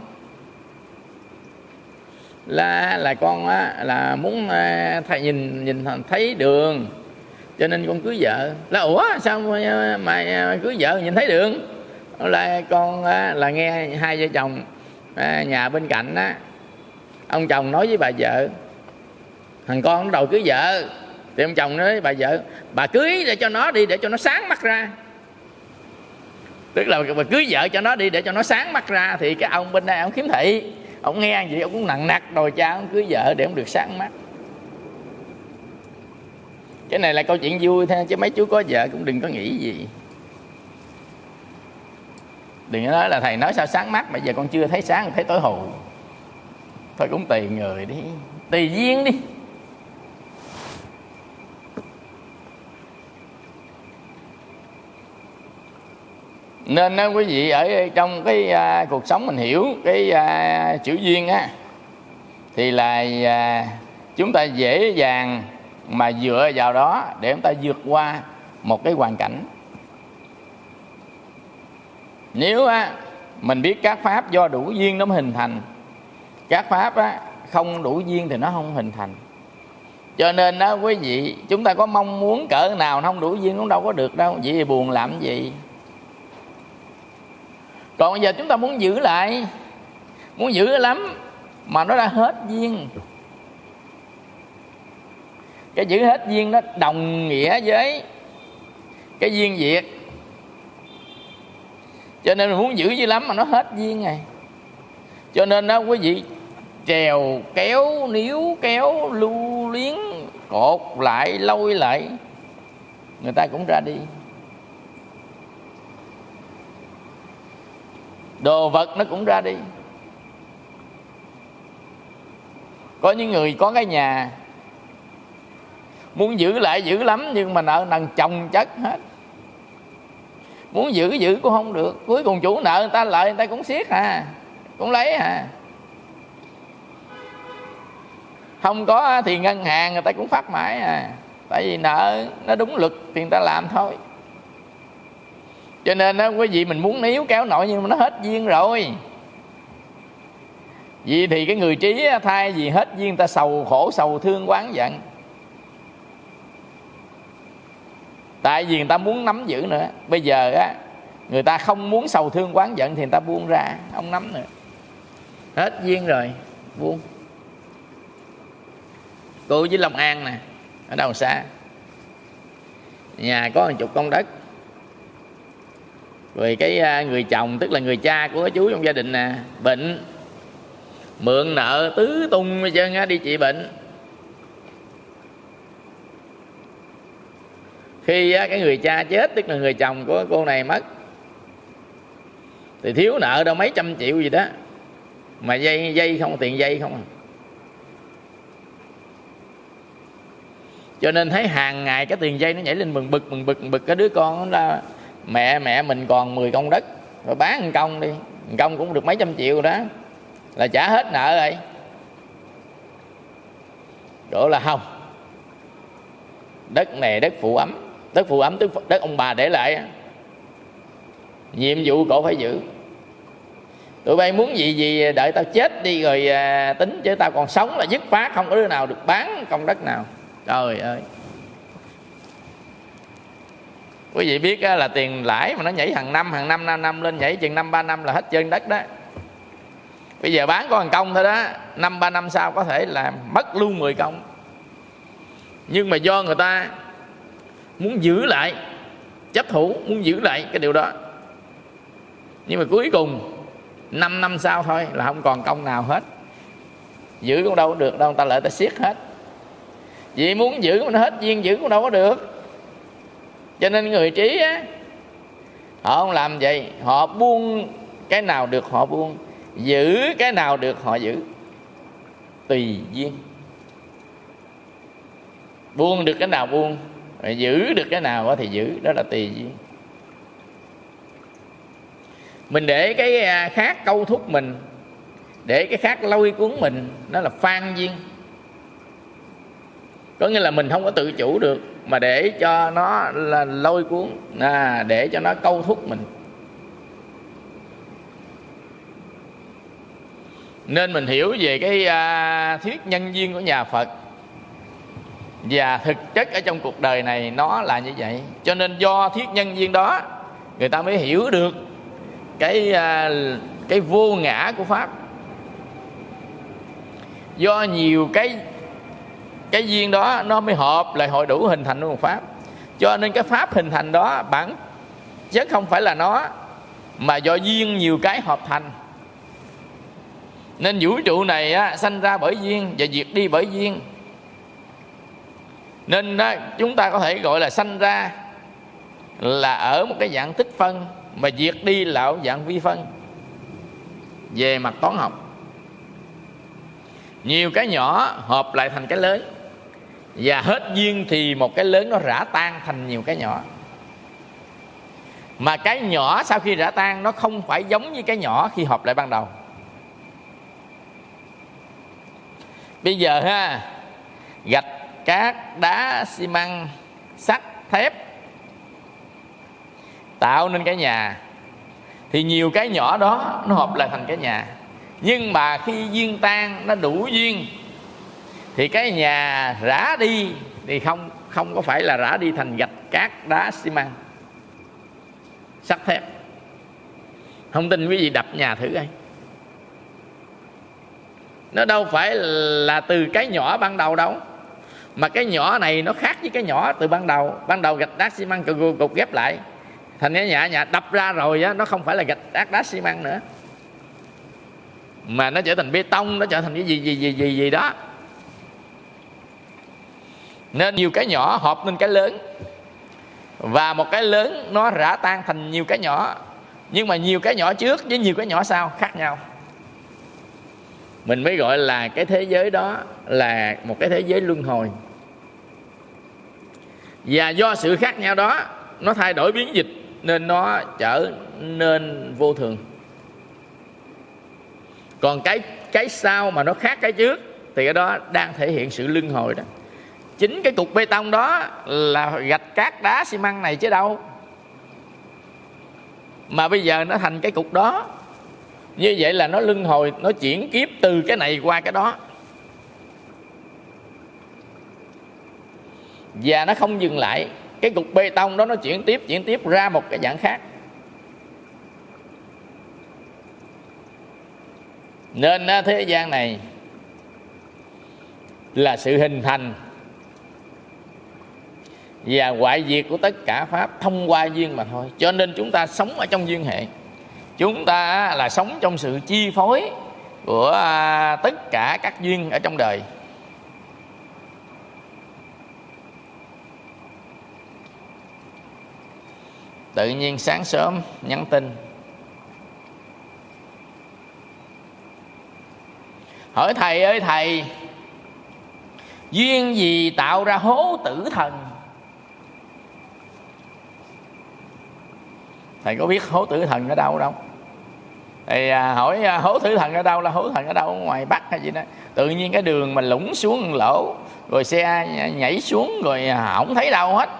Là con á, là muốn thầy nhìn thấy đường cho nên con cưới vợ. Là ủa sao mà cưới vợ nhìn thấy đường? Là con là nghe hai vợ chồng nhà bên cạnh á, ông chồng nói với bà vợ, thằng con nó đòi cưới vợ. Thì ông chồng nói với bà vợ, bà cưới để cho nó đi, để cho nó sáng mắt ra. Tức là bà cưới vợ cho nó đi để cho nó sáng mắt ra. Thì cái ông bên đây ông khiếm thị, ông nghe vậy ông cũng nặng nặc đòi cha ông cưới vợ để ông được sáng mắt. Cái này là câu chuyện vui thôi, chứ mấy chú có vợ cũng đừng có nghĩ gì. Đừng có nói là thầy nói sao sáng mắt, bây giờ con chưa thấy sáng, thấy tối hù. Thôi cũng tùy người đi, tùy duyên đi. Nên quý vị ở trong cái cuộc sống mình hiểu cái chữ duyên á, thì là chúng ta dễ dàng mà dựa vào đó để chúng ta vượt qua một cái hoàn cảnh. Nếu á mình biết các pháp do đủ duyên nó mới hình thành, các pháp á không đủ duyên thì nó không hình thành. Cho nên đó quý vị, chúng ta có mong muốn cỡ nào nó không đủ duyên cũng đâu có được đâu. Vậy thì buồn làm gì. Còn bây giờ chúng ta muốn giữ lại, muốn giữ lắm mà nó đã hết duyên. Cái giữ hết duyên nó đồng nghĩa với cái duyên diệt. Cho nên mình muốn giữ dữ lắm mà nó hết duyên rồi. Cho nên đó quý vị, trèo kéo níu kéo lưu luyến, cột lại lôi lại, người ta cũng ra đi. Đồ vật nó cũng ra đi. Có những người có cái nhà muốn giữ lại giữ lắm, nhưng mà nợ nần chồng chất hết. Muốn giữ cũng không được. Cuối cùng chủ nợ người ta lợi, người ta cũng siết cũng lấy Không có thì ngân hàng người ta cũng phát mãi Tại vì nợ nó đúng luật thì người ta làm thôi. Cho nên đó quý vị, mình muốn níu kéo nổi nhưng mà nó hết duyên rồi. Vì thì cái người trí thay vì hết duyên, người ta sầu khổ sầu thương oán giận. Tại vì người ta muốn nắm giữ nữa. Bây giờ á, người ta không muốn sầu thương oán giận thì người ta buông ra, không nắm nữa. Hết duyên rồi, buông. Cô với Long An nè, ở đâu xa, nhà có 10 công đất. Rồi cái người chồng, tức là người cha của chú trong gia đình nè, bệnh, mượn nợ tứ tung hết trơn á, đi trị bệnh. Khi cái người cha chết, tức là người chồng của cô này mất, thì thiếu nợ đâu mấy trăm triệu gì đó, mà dây không, tiền dây không à. Cho nên thấy hàng ngày cái tiền dây nó nhảy lên bừng bực. Cái đứa con nó là mẹ mình còn 10 công đất, rồi bán 1 công đi, 1 công cũng được mấy trăm triệu rồi đó, là trả hết nợ rồi. Đó là không, đất này đất phụ ấm, tức đất ông bà để lại, nhiệm vụ cậu phải giữ. Tụi bay muốn gì đợi tao chết đi rồi tính, chứ tao còn sống là dứt khoát không có đứa nào được bán công đất nào. Trời ơi, quý vị biết là tiền lãi mà nó nhảy hàng năm 5 lên, nhảy chừng 5-3 năm là hết trơn đất đó. Bây giờ bán có 1 công thôi đó, 5-3 năm sau có thể là mất luôn 10 công. Nhưng mà do người ta muốn giữ lại, chấp thủ, muốn giữ lại cái điều đó, nhưng mà cuối cùng 5 năm sau thôi là không còn công nào hết. Giữ cũng đâu có được đâu, người ta lại ta siết hết. Vì muốn giữ mà nó hết duyên, giữ cũng đâu có được. Cho nên người trí á, họ không làm vậy. Họ buông cái nào được họ buông, giữ cái nào được họ giữ, tùy duyên. Buông được cái nào buông, rồi giữ được cái nào thì giữ, đó là tùy duyên. Mình để cái khác câu thúc mình, để cái khác lôi cuốn mình, đó là phan duyên. Có nghĩa là mình không có tự chủ được, mà để cho nó là lôi cuốn, để cho nó câu thúc mình. Nên mình hiểu về cái thuyết nhân duyên của nhà Phật, và thực chất ở trong cuộc đời này nó là như vậy. Cho nên do thuyết nhân duyên đó, người ta mới hiểu được cái vô ngã của Pháp. Do nhiều cái duyên đó nó mới hợp lại hội đủ hình thành một Pháp. Cho nên cái Pháp hình thành đó bản chất không phải là nó, mà do duyên nhiều cái hợp thành. Nên vũ trụ này á, sanh ra bởi duyên và diệt đi bởi duyên. Nên đó, chúng ta có thể gọi là sanh ra là ở một cái dạng tích phân, mà diệt đi là ở dạng vi phân về mặt toán học. Nhiều cái nhỏ hợp lại thành cái lớn, và hết duyên thì một cái lớn nó rã tan thành nhiều cái nhỏ. Mà cái nhỏ sau khi rã tan nó không phải giống như cái nhỏ khi hợp lại ban đầu. Bây giờ ha, gạch, cát, đá, xi măng, sắt, thép tạo nên cái nhà, thì nhiều cái nhỏ đó nó hợp lại thành cái nhà. Nhưng mà khi duyên tan, nó đủ duyên, thì cái nhà rã đi thì không có phải là rã đi thành gạch, cát, đá, xi măng, sắt, thép. Không tin quý vị đập nhà thử coi. Nó đâu phải là từ cái nhỏ ban đầu đâu, mà cái nhỏ này nó khác với cái nhỏ từ ban đầu. Ban đầu gạch, đá, xi măng cục ghép lại thành cái nhà đập ra rồi á, nó không phải là gạch, đá, xi măng nữa, mà nó trở thành bê tông, nó trở thành cái gì đó. Nên nhiều cái nhỏ hợp nên cái lớn, và một cái lớn nó rã tan thành nhiều cái nhỏ. Nhưng mà nhiều cái nhỏ trước với nhiều cái nhỏ sau khác nhau. Mình mới gọi là cái thế giới đó là một cái thế giới luân hồi. Và do sự khác nhau đó, nó thay đổi biến dịch, nên nó trở nên vô thường. Còn cái sau mà nó khác cái trước, thì cái đó đang thể hiện sự luân hồi đó. Chính cái cục bê tông đó là gạch, cát, đá, xi măng này chứ đâu. Mà bây giờ nó thành cái cục đó. Như vậy là nó luân hồi, nó chuyển kiếp từ cái này qua cái đó. Và nó không dừng lại. Cái cục bê tông đó nó chuyển tiếp ra một cái dạng khác. Nên thế gian này là sự hình thành và hoại diệt của tất cả pháp thông qua duyên mà thôi. Cho nên chúng ta sống ở trong duyên hệ, chúng ta là sống trong sự chi phối của tất cả các duyên ở trong đời. Tự nhiên sáng sớm nhắn tin hỏi thầy ơi thầy, duyên gì tạo ra hố tử thần? Thầy có biết hố tử thần ở đâu đâu? Thầy hỏi hố tử thần ở đâu, là hố thần ở đâu, ở ngoài Bắc hay gì đó. Tự nhiên cái đường mà lũng xuống lỗ, rồi xe nhảy xuống, rồi không thấy đâu hết.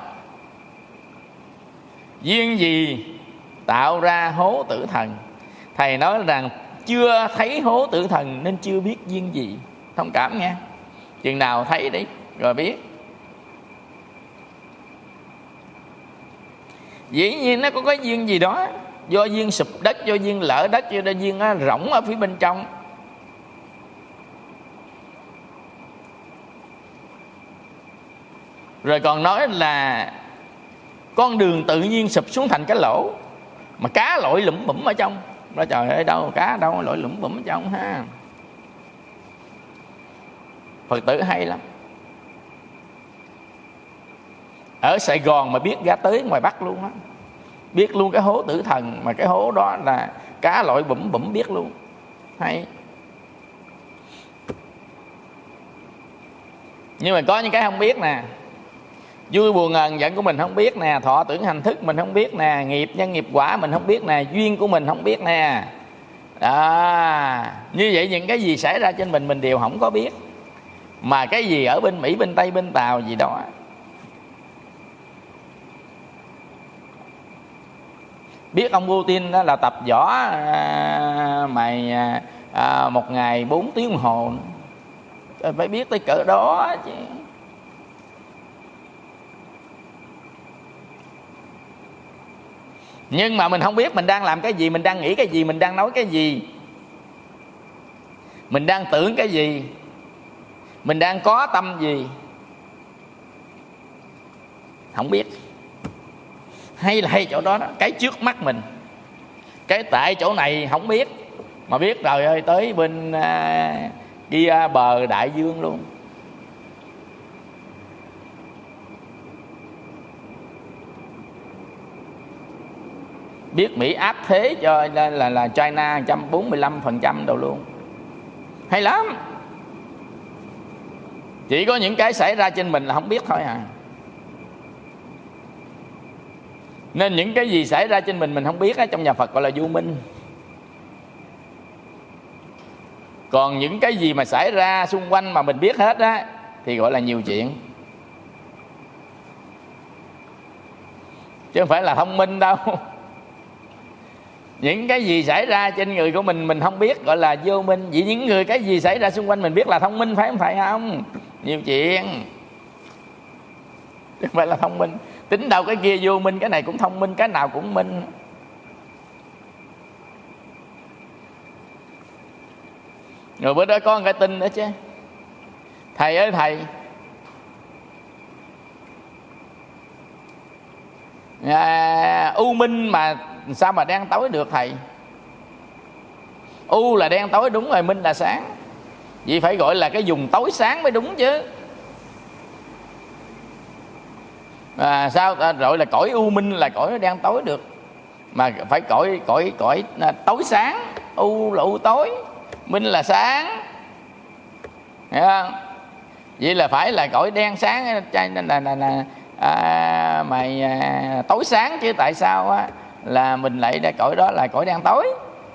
Duyên gì tạo ra hố tử thần? Thầy nói rằng chưa thấy hố tử thần nên chưa biết duyên gì. Thông cảm nghe, chừng nào thấy đi rồi biết. Dĩ nhiên nó có cái duyên gì đó, do duyên sụp đất, do duyên lở đất, do duyên rỗng ở phía bên trong. Rồi còn nói là con đường tự nhiên sụp xuống thành cái lỗ, mà cá lội lủm bủm ở trong. Đó, trời ơi, đâu cá đâu lội lủm bủm ở trong ha. Phật tử hay lắm. Ở Sài Gòn mà biết ra tới ngoài Bắc luôn á, biết luôn cái hố tử thần, mà cái hố đó là cá lội bủm bủm biết luôn. Hay. Nhưng mà có những cái không biết nè. Vui buồn hờn giận của mình không biết nè, thọ tưởng hành thức mình không biết nè, nghiệp nhân nghiệp quả mình không biết nè, duyên của mình không biết nè. Như vậy những cái gì xảy ra trên mình đều không có biết. Mà cái gì ở bên Mỹ, bên Tây, bên Tàu gì đó, biết ông Putin đó là tập võ mày một ngày 4 tiếng đồng hồ, phải biết tới cỡ đó chứ. Nhưng mà mình không biết mình đang làm cái gì, mình đang nghĩ cái gì, mình đang nói cái gì, mình đang tưởng cái gì, mình đang có tâm gì, không biết. Hay là hay chỗ đó đó, cái trước mắt mình, cái tại chỗ này không biết, mà biết trời ơi tới bên kia bờ đại dương luôn. Biết Mỹ áp thế cho là China 145% đâu luôn. Hay lắm. Chỉ có những cái xảy ra trên mình là không biết thôi à. Nên những cái gì xảy ra trên mình không biết á, trong nhà Phật gọi là vô minh. Còn những cái gì mà xảy ra xung quanh mà mình biết hết á thì gọi là nhiều chuyện, chứ không phải là thông minh đâu. Những cái gì xảy ra trên người của mình không biết gọi là vô minh. Vì những người cái gì xảy ra xung quanh mình biết là thông minh, phải không? Phải không? Nhiều chuyện, chứ không phải là thông minh. Tính đâu cái kia vô minh, cái này cũng thông minh, cái nào cũng minh. Rồi bữa đó có một cái tin nữa chứ. Thầy ơi thầy, u minh mà sao mà đen tối được thầy? U là đen tối đúng rồi, minh là sáng. Vậy phải gọi là cái vùng tối sáng mới đúng chứ. Sao gọi là cõi u minh là cõi đen tối được? Mà phải cõi tối sáng. U là u tối, minh là sáng, hiểu không? Vậy là phải là cõi đen sáng mày tối sáng chứ. Tại sao á là mình lại đã cõi đó là cõi đen tối?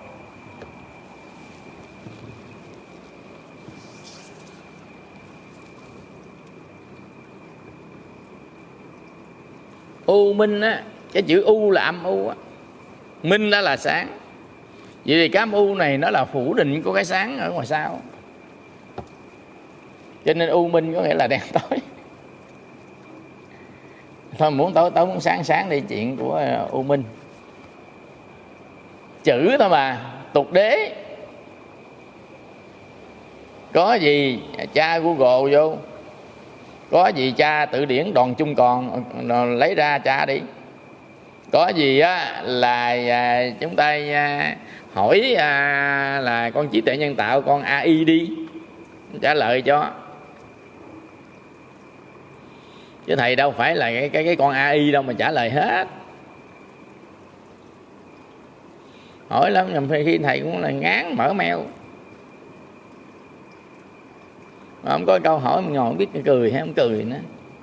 U minh á, cái chữ u là âm u á, minh đó là sáng. Vậy thì cái âm u này nó là phủ định của cái sáng ở ngoài sau, cho nên u minh có nghĩa là đen tối. Thôi muốn tối tối, muốn sáng sáng đi, chuyện của u minh. Chữ thôi mà, tục đế. Có gì tra Google vô, có gì tra từ điển Đoàn Chung Còn lấy ra tra đi. Có gì á là chúng ta hỏi là con trí tuệ nhân tạo, con AI đi trả lời cho. Chứ thầy đâu phải là cái con AI đâu mà trả lời hết. Hỏi lắm, nhầm khi thầy cũng là ngán mở mail. Mà không có câu hỏi mình ngồi không biết cười hay không cười nữa.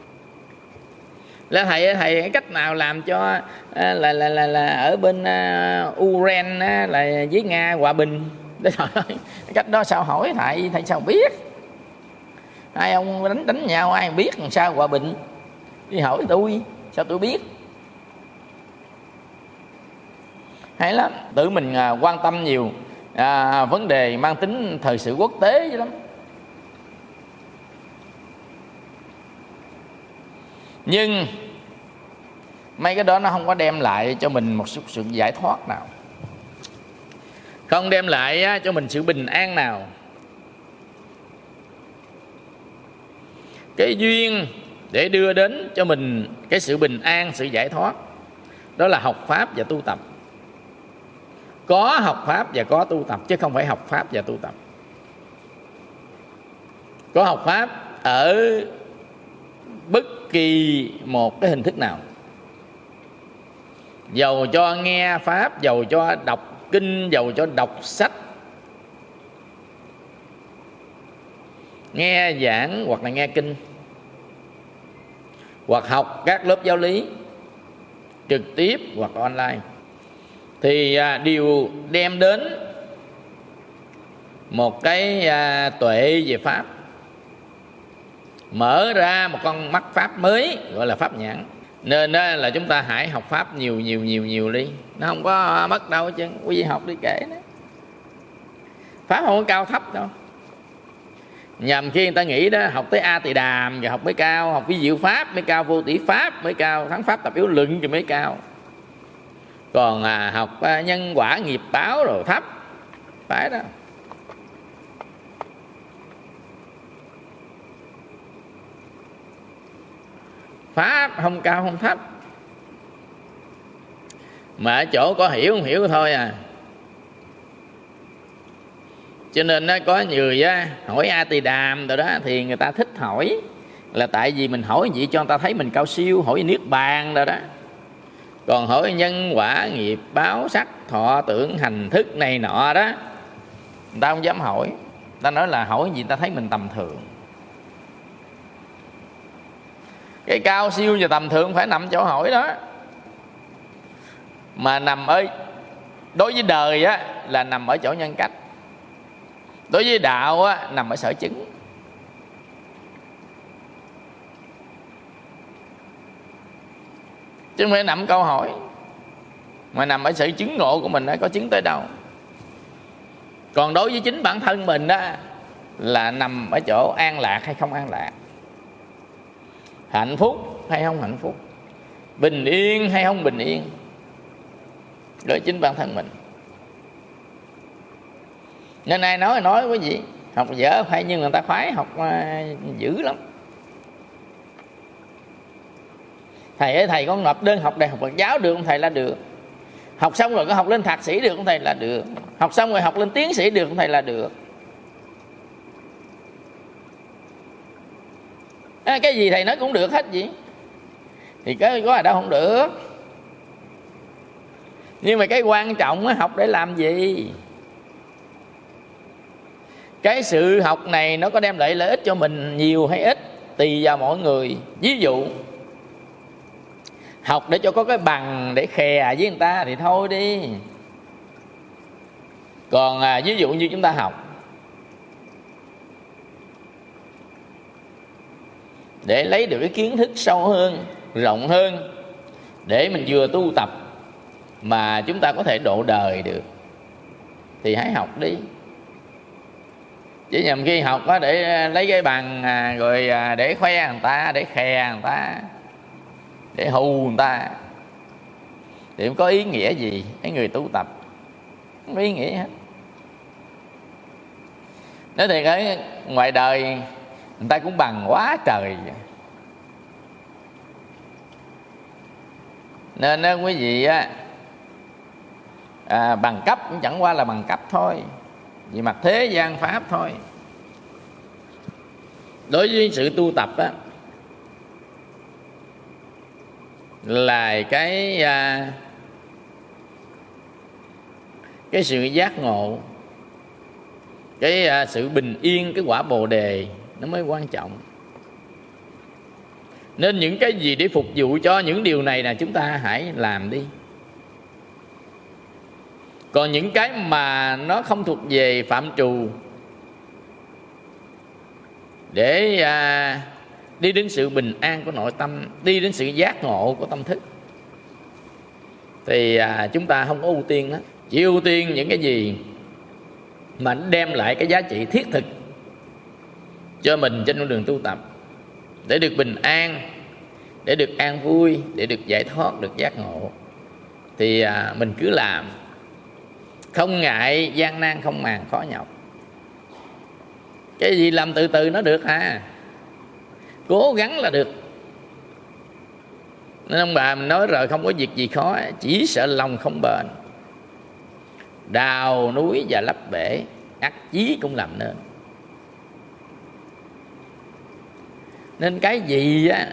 Là thầy cách nào làm cho là ở bên Ukraine là với Nga hòa bình? Trời ơi, cách đó sao hỏi thầy sao biết? Hai ông đánh nhau ai biết làm sao hòa bình? Đi hỏi tôi sao tôi biết? Hay lắm, tự mình quan tâm nhiều vấn đề mang tính thời sự quốc tế vậy lắm. Nhưng mấy cái đó nó không có đem lại cho mình một sự giải thoát nào, không đem lại cho mình sự bình an nào. Cái duyên để đưa đến cho mình cái sự bình an, sự giải thoát, đó là học pháp và tu tập. Có học pháp và có tu tập, chứ không phải học pháp và tu tập. Có học pháp ở bất kỳ một cái hình thức nào, dầu cho nghe pháp, dầu cho đọc kinh, dầu cho đọc sách, nghe giảng hoặc là nghe kinh, hoặc học các lớp giáo lý trực tiếp hoặc online, thì đều đem đến một cái tuệ về pháp, mở ra một con mắt pháp mới gọi là pháp nhãn. Nên đó là chúng ta hãy học pháp nhiều đi, nó không có mất đâu chứ. Quý vị học đi kể đó, pháp không có cao thấp đâu. Nhằm khi người ta nghĩ đó học tới A Tỳ Đàm rồi học mới cao, học vi diệu pháp mới cao, vô tỷ pháp mới cao, thắng pháp tập yếu luận thì mới cao. Còn học nhân quả nghiệp báo rồi thấp, phải đó. Pháp không cao không thấp, mà ở chỗ có hiểu không hiểu thôi à. Cho nên có người hỏi A Tỳ Đàm rồi đó thì người ta thích hỏi, là tại vì mình hỏi vậy cho người ta thấy mình cao siêu, hỏi niết bàn rồi đó. Còn hỏi nhân quả nghiệp báo sắc thọ tưởng hành thức này nọ đó, người ta không dám hỏi. Người ta nói là hỏi gì người ta thấy mình tầm thường. Cái cao siêu và tầm thường phải nằm chỗ hỏi đó, mà nằm ở đối với đời là nằm ở chỗ nhân cách, đối với đạo nằm ở sở chứng. Chứ không phải nằm câu hỏi, mà nằm ở sự chứng ngộ của mình có chứng tới đâu. Còn đối với chính bản thân mình đó là nằm ở chỗ an lạc hay không an lạc, hạnh phúc hay không hạnh phúc, bình yên hay không bình yên, đối chính bản thân mình. Nên ai nói quý vị học dở phải, nhưng người ta khoái học dữ lắm. Thầy ơi, thầy có nộp đơn học đại học Phật giáo được không thầy? Là được. Học xong rồi có học lên thạc sĩ được không thầy? Là được. Học xong rồi học lên tiến sĩ được không thầy? Là được. Cái gì thầy nói cũng được hết vậy. Thì có ở đâu không được. Nhưng mà cái quan trọng học để làm gì? Cái sự học này nó có đem lại lợi ích cho mình nhiều hay ít tùy vào mỗi người. Ví dụ học để cho có cái bằng để khè với người ta thì thôi đi. Còn ví dụ như chúng ta học để lấy được cái kiến thức sâu hơn, rộng hơn, để mình vừa tu tập mà chúng ta có thể độ đời được, thì hãy học đi. Chứ nhầm khi học để lấy cái bằng rồi để khoe người ta, để khè người ta, để hù người ta, thì không có ý nghĩa gì. Cái người tu tập không có ý nghĩa hết. Nói thiệt ở ngoài đời người ta cũng bằng quá trời. Nên đó, quý vị á, bằng cấp cũng chẳng qua là bằng cấp thôi, vì mặt thế gian pháp thôi. Đối với sự tu tập á, là cái sự giác ngộ, cái sự bình yên, cái quả Bồ đề nó mới quan trọng. Nên những cái gì để phục vụ cho những điều này là chúng ta hãy làm đi. Còn những cái mà nó không thuộc về phạm trù để đi đến sự bình an của nội tâm, đi đến sự giác ngộ của tâm thức, thì chúng ta không có ưu tiên đó. Chỉ ưu tiên những cái gì mà đem lại cái giá trị thiết thực cho mình trên con đường tu tập, để được bình an, để được an vui, để được giải thoát, được giác ngộ, thì mình cứ làm, không ngại gian nan, không màng khó nhọc. Cái gì làm từ từ nó được ha, cố gắng là được. Nên ông bà mình nói rồi, không có việc gì khó, chỉ sợ lòng không bền. Đào núi và lấp bể, ắt chí cũng làm nên. Nên cái gì á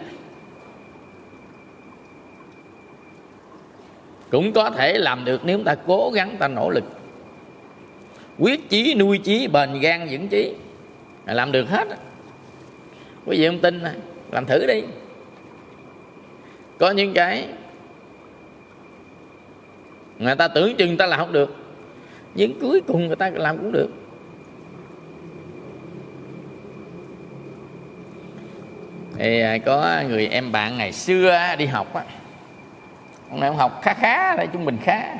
cũng có thể làm được nếu ta cố gắng, ta nỗ lực, quyết chí, nuôi chí, bền gan, vững chí, làm được hết. Quý vị không tin, làm thử đi. Có những cái người ta tưởng chừng ta làm không được, nhưng cuối cùng người ta làm cũng được. Thì có người em bạn ngày xưa đi học á, ông này ông học khá khá, đây trung bình khá.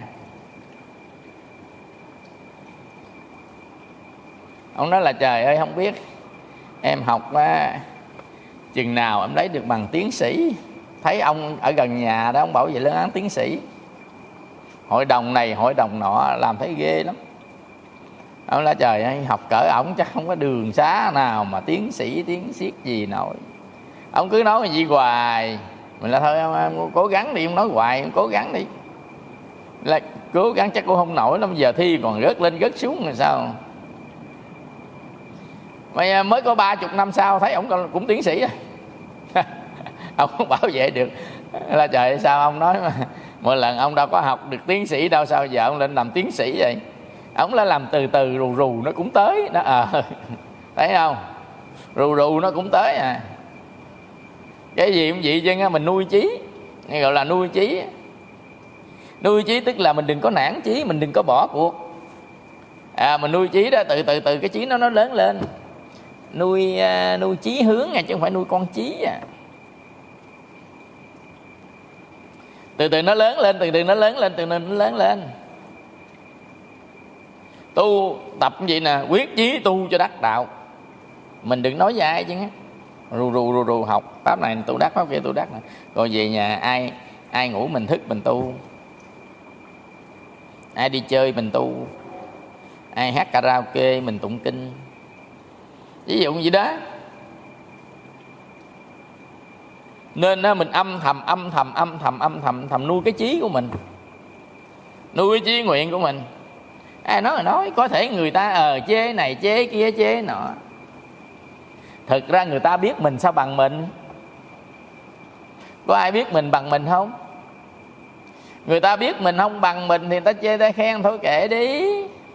Ông nói là trời ơi, không biết em học chừng nào em lấy được bằng tiến sĩ. Thấy ông ở gần nhà đó, ông bảo vệ lên án tiến sĩ, hội đồng này hội đồng nọ, làm thấy ghê lắm. Ông nói trời ơi, học cỡ ổng chắc không có đường xá nào mà tiến sĩ tiến siết gì nổi. Ông cứ nói gì hoài. Mình là thôi ông cố gắng đi, ông nói hoài, ông cố gắng đi. Là cố gắng chắc cũng không nổi lắm, giờ thi còn rớt lên rớt xuống rồi sao. Mà mới có 30 năm sau thấy ông cũng tiến sĩ rồi. Ông không bảo vệ được. Là trời, sao ông nói mà mỗi lần ông đâu có học được tiến sĩ đâu, sao giờ ông lên làm tiến sĩ vậy? Ông là làm từ từ rù rù nó cũng tới đó. Thấy không, rù rù nó cũng tới à. Cái gì cũng vậy chứ, mình nuôi chí, gọi là nuôi chí. Nuôi chí tức là mình đừng có nản chí, mình đừng có bỏ cuộc. Mình nuôi chí đó, từ cái chí nó lớn lên. Nuôi chí hướng chứ không phải nuôi con chí à. Từ từ nó lớn lên, từ từ nó lớn lên, từ từ nó lớn lên. Tu tập như vậy nè, quyết chí tu cho đắc đạo. Mình đừng nói với ai chứ, rù rù học pháp này tu đắc, pháp kia tu đắc. Rồi về nhà ai ngủ mình thức mình tu, ai đi chơi mình tu, ai hát karaoke mình tụng kinh, ví dụ như đó. Nên mình âm thầm nuôi cái chí của mình, nuôi cái chí nguyện của mình. Ai nói là nói, có thể người ta chê này chê kia chê nọ. Thực ra người ta biết mình sao bằng mình? Có ai biết mình bằng mình không? Người ta biết mình không bằng mình thì người ta chê ta khen thôi, kệ đi.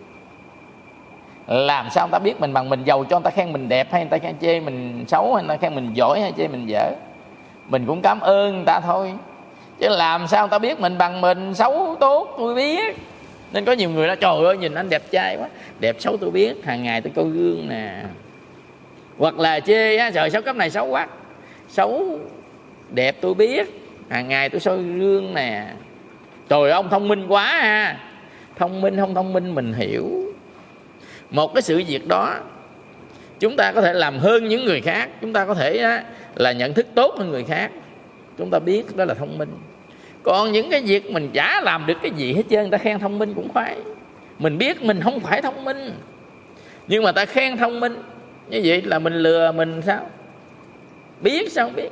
Làm sao người ta biết mình bằng mình? Giàu cho người ta khen mình đẹp, hay người ta chê mình xấu, hay người ta khen mình giỏi, hay chê mình dở, mình cũng cảm ơn người ta thôi. Chứ làm sao người ta biết mình bằng mình? Xấu tốt tôi biết. Nên có nhiều người nói trời ơi nhìn anh đẹp trai quá, đẹp xấu tôi biết, hàng ngày tôi coi gương nè. Hoặc là chê á, trời sao cấp này xấu quá, xấu đẹp tôi biết, hàng ngày tôi soi gương nè. Trời ông thông minh quá ha. Thông minh không thông minh mình hiểu. Một cái sự việc đó chúng ta có thể làm hơn những người khác, chúng ta có thể là nhận thức tốt hơn người khác, chúng ta biết đó là thông minh. Còn những cái việc mình chả làm được cái gì hết trơn, người ta khen thông minh cũng khoái. Mình biết mình không phải thông minh, Nhưng mà ta khen thông minh, như vậy là mình lừa mình sao? Biết sao không biết?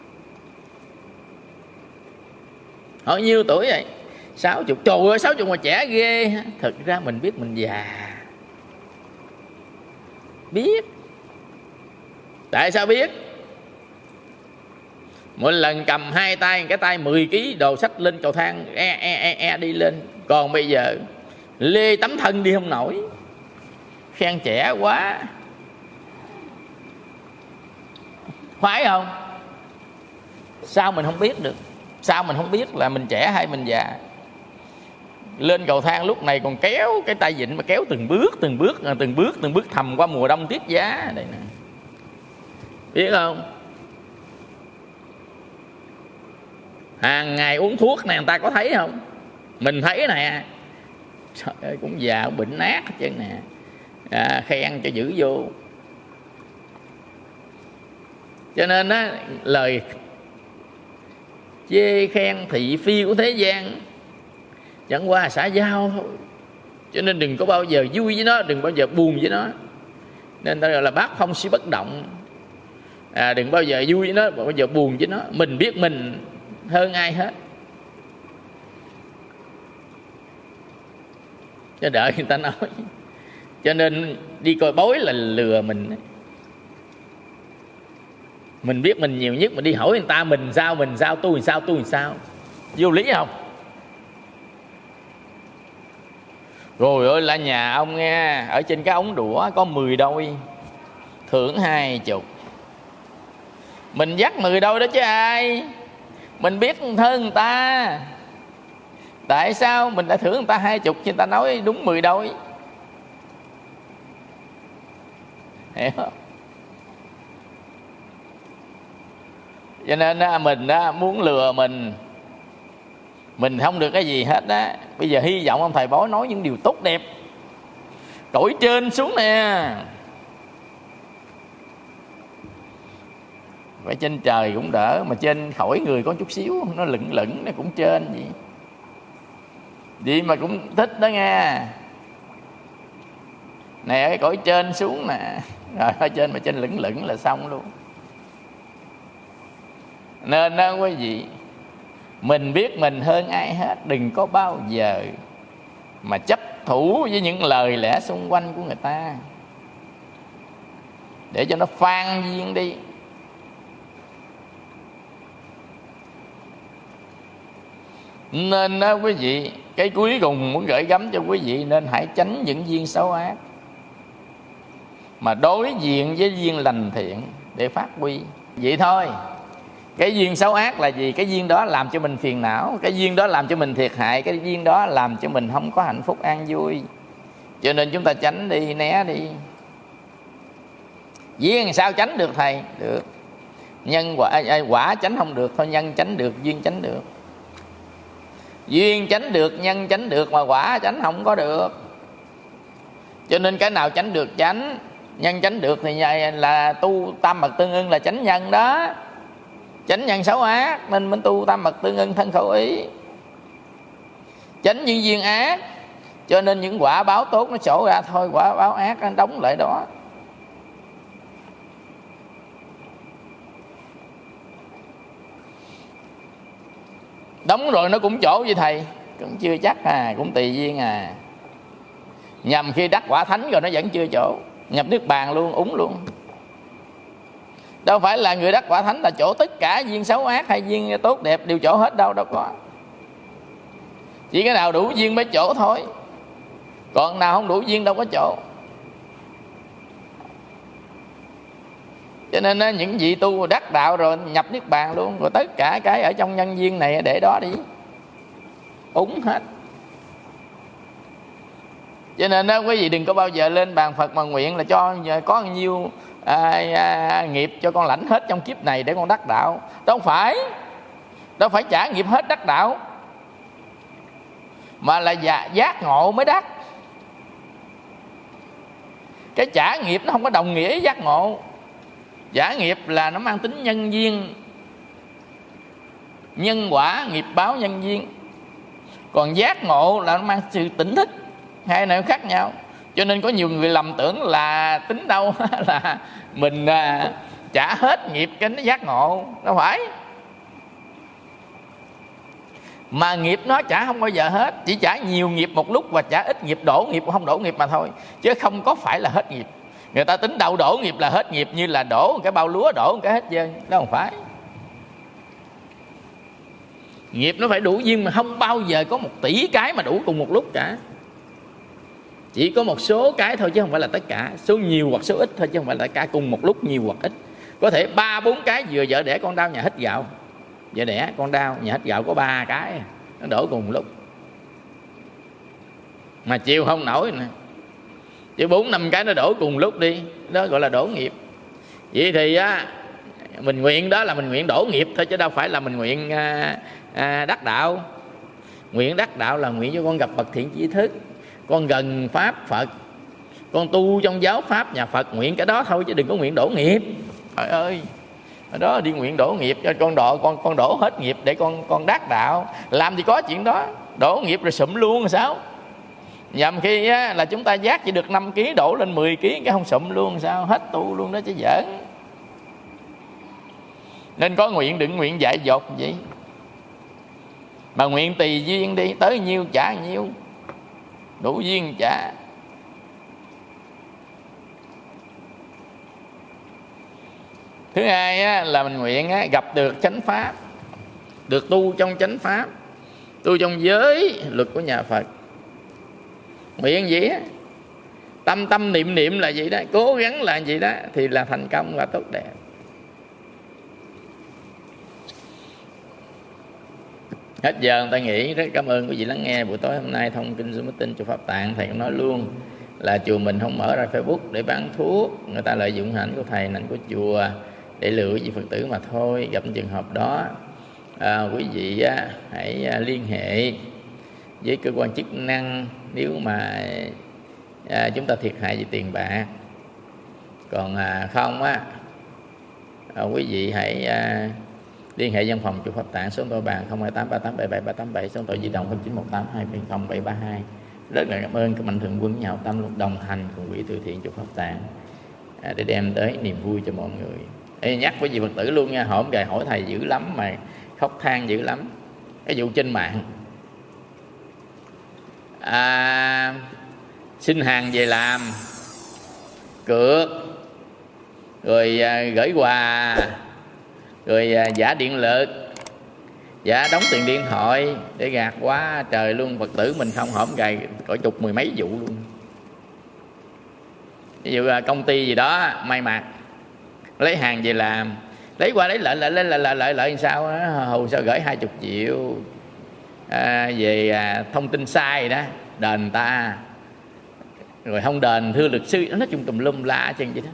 Hỏi nhiêu tuổi vậy? 60. Trời ơi 60 mà trẻ ghê. Thực ra mình biết mình già. Biết. Tại sao biết? Mỗi lần cầm hai tay, cái tay 10 kg đồ sách lên cầu thang đi lên. Còn bây giờ lê tấm thân đi không nổi. Khen trẻ quá. Phải không? Sao mình không biết được? Sao mình không biết là mình trẻ hay mình già? Lên cầu thang lúc này còn kéo cái tay vịn mà kéo từng bước thầm qua mùa đông tiết giá đây nè. Biết không? Hàng ngày uống thuốc này người ta có thấy không? Mình thấy nè. Trời ơi cũng già cũng bệnh nát hết trơn nè. Khen cho dữ vô. Cho nên á, lời chê khen thị phi của thế gian chẳng qua xã giao thôi. Cho nên đừng có bao giờ vui với nó, đừng bao giờ buồn với nó. Nên ta gọi là bát phong si bất động. Đừng bao giờ vui với nó, bao giờ buồn với nó. Mình biết mình hơn ai hết, cho đợi người ta nói. Cho nên đi coi bói là lừa mình. Mình biết mình nhiều nhất, mình đi hỏi người ta mình sao, tôi sao. Vô lý không? Rồi ơi là nhà ông nghe, ở trên cái ống đũa có 10 đôi, thưởng 20. Mình dắt 10 đôi đó chứ ai. Mình biết hơn người ta. Tại sao mình lại thưởng người ta 20 khi người ta nói đúng 10 đôi? Hiểu không? Cho nên mình muốn lừa mình không được cái gì hết á. Bây giờ hy vọng ông thầy bói nói những điều tốt đẹp, cõi trên xuống nè. Vậy trên trời cũng đỡ, mà trên khỏi người có chút xíu, nó lửng nó cũng trên vậy. Vậy mà cũng thích đó nghe. Này ở cõi trên xuống nè. Rồi ở trên mà trên lửng là xong luôn. Nên đó quý vị, mình biết mình hơn ai hết. Đừng có bao giờ mà chấp thủ với những lời lẽ xung quanh của người ta, để cho nó phan duyên đi. Nên đó quý vị, cái cuối cùng muốn gửi gắm cho quý vị, nên hãy tránh những duyên xấu ác, mà đối diện với duyên lành thiện để phát huy. Vậy thôi. Cái duyên xấu ác là gì? Cái duyên đó làm cho mình phiền não, cái duyên đó làm cho mình thiệt hại, cái duyên đó làm cho mình không có hạnh phúc an vui. Cho nên chúng ta tránh đi, né đi. Duyên sao tránh được thầy? Được. Nhân quả tránh không được thôi, nhân tránh được, duyên tránh được. Duyên tránh được, nhân tránh được, mà quả tránh không có được. Cho nên cái nào tránh được tránh. Nhân tránh được thì là tu tam mật tương ưng là tránh nhân đó. Tránh nhân xấu ác nên mình tu tam mật tương ưng thân khẩu ý. Tránh những duyên ác, cho nên những quả báo tốt nó trổ ra thôi, quả báo ác nó đóng lại đó. Đóng rồi nó cũng chỗ vậy thầy, cũng chưa chắc cũng tùy duyên Nhằm khi đắc quả thánh rồi nó vẫn chưa chỗ, nhập niết bàn luôn, úng luôn. Đâu phải là người đắc quả thánh là chỗ tất cả duyên xấu ác hay duyên tốt đẹp đều chỗ hết đâu, đâu có. Chỉ cái nào đủ duyên mới chỗ thôi, còn nào không đủ duyên đâu có chỗ. Cho nên những vị tu đắc đạo rồi nhập niết bàn luôn, rồi tất cả cái ở trong nhân duyên này để đó đi, úng hết. Cho nên đó quý vị đừng có bao giờ lên bàn Phật mà nguyện là cho có nhiêu nghiệp cho con lãnh hết trong kiếp này để con đắc đạo. Đâu phải trả nghiệp hết đắc đạo, mà là giác ngộ mới đắc. Cái trả nghiệp nó không có đồng nghĩa với giác ngộ. Trả nghiệp là nó mang tính nhân duyên, nhân quả, nghiệp báo nhân duyên. Còn giác ngộ là nó mang sự tỉnh thức, hai này khác nhau. Cho nên có nhiều người lầm tưởng là tính đâu là mình trả hết nghiệp cái nó giác ngộ. Đâu phải. Mà nghiệp nó trả không bao giờ hết. Chỉ trả nhiều nghiệp một lúc và trả ít nghiệp, đổ nghiệp không đổ nghiệp mà thôi. Chứ không có phải là hết nghiệp. Người ta tính đâu đổ nghiệp là hết nghiệp, như là đổ một cái bao lúa đổ một cái hết trơn. Đó không phải. Nghiệp nó phải đủ duyên, mà không bao giờ có 1 tỷ cái mà đủ cùng một lúc cả. Chỉ có một số cái thôi chứ không phải là tất cả. Số nhiều hoặc số ít thôi chứ không phải là tất cả. Cùng một lúc nhiều hoặc ít. Có thể 3-4 cái vừa vợ đẻ con đau nhà hít gạo. Vợ đẻ con đau nhà hít gạo có 3 cái nó đổ cùng một lúc mà chịu không nổi nè. Chứ 4-5 cái nó đổ cùng lúc đi, đó gọi là đổ nghiệp. Vậy thì mình nguyện đó là mình nguyện đổ nghiệp thôi, chứ đâu phải là mình nguyện đắc đạo. Nguyện đắc đạo là nguyện cho con gặp bậc thiện tri thức, con gần pháp Phật, con tu trong giáo pháp nhà Phật, nguyện cái đó thôi chứ đừng có nguyện đổ nghiệp. Trời ơi, ở đó đi nguyện đổ nghiệp cho con đổ hết nghiệp để con đắc đạo. Làm gì có chuyện đó, đổ nghiệp rồi sụm luôn rồi sao? Nhằm khi là chúng ta giác chỉ được 5 kg đổ lên 10 kg cái không sụm luôn sao? Hết tu luôn đó chứ giỡn. Nên có nguyện đừng nguyện dại dột vậy. Mà nguyện tùy duyên đi, tới nhiêu trả nhiêu, đủ duyên trả. Thứ hai là mình nguyện gặp được chánh pháp, được tu trong chánh pháp, tu trong giới luật của nhà Phật. Nguyện gì á, tâm niệm niệm là vậy đó, cố gắng là vậy đó, thì là thành công và tốt đẹp. Hết giờ người ta nghỉ. Rất cảm ơn quý vị lắng nghe buổi tối hôm nay thông kinh Zoom Meeting chùa Pháp Tạng. Thầy cũng nói luôn là chùa mình không mở ra Facebook để bán thuốc. Người ta lợi dụng hình ảnh của thầy, hình ảnh của chùa để lừa quý vị Phật tử mà thôi. Gặp trường hợp đó quý vị hãy liên hệ với cơ quan chức năng nếu mà chúng ta thiệt hại về tiền bạc. Còn không quý vị hãy liên hệ văn phòng chùa Pháp Tạng, số điện thoại bàn 0283877387, số điện thoại di động 0918200732. Rất là cảm ơn các mạnh thường quân nhà hảo tâm luôn đồng hành cùng quỹ từ thiện chùa Pháp Tạng để đem tới niềm vui cho mọi người. Ê, nhắc với vị Phật tử luôn nha, hôm gài hỏi thầy dữ lắm mà khóc than dữ lắm. Cái vụ trên mạng xin hàng về làm cược, rồi gửi quà, rồi giả điện lực, giả đóng tiền điện thoại để gạt quá trời luôn. Phật tử mình không hổm gài cỡ chục mười mấy vụ luôn. Ví dụ công ty gì đó may mặc lấy hàng về làm, lấy qua lấy lợi làm sao đó, hồ sơ gửi 20 triệu về thông tin sai đó đền ta, rồi không đền thưa luật sư, nói chung tùm lum la chân vậy đó.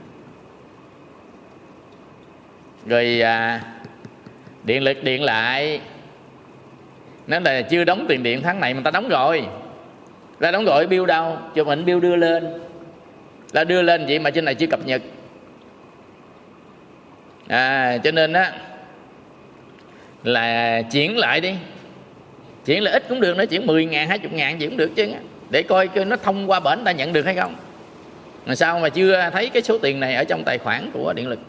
Rồi điện lực điện lại nói là chưa đóng tiền điện tháng này mà ta đóng rồi, ra đóng rồi bill đâu, chụp hình bill đưa lên, là đưa lên vậy mà trên này chưa cập nhật. Cho nên là chuyển lại đi, chuyển là ít cũng được, nó chuyển 10.000 20.000 gì cũng được chứ, để coi nó thông qua bển ta nhận được hay không. Mà sao mà chưa thấy cái số tiền này ở trong tài khoản của điện lực.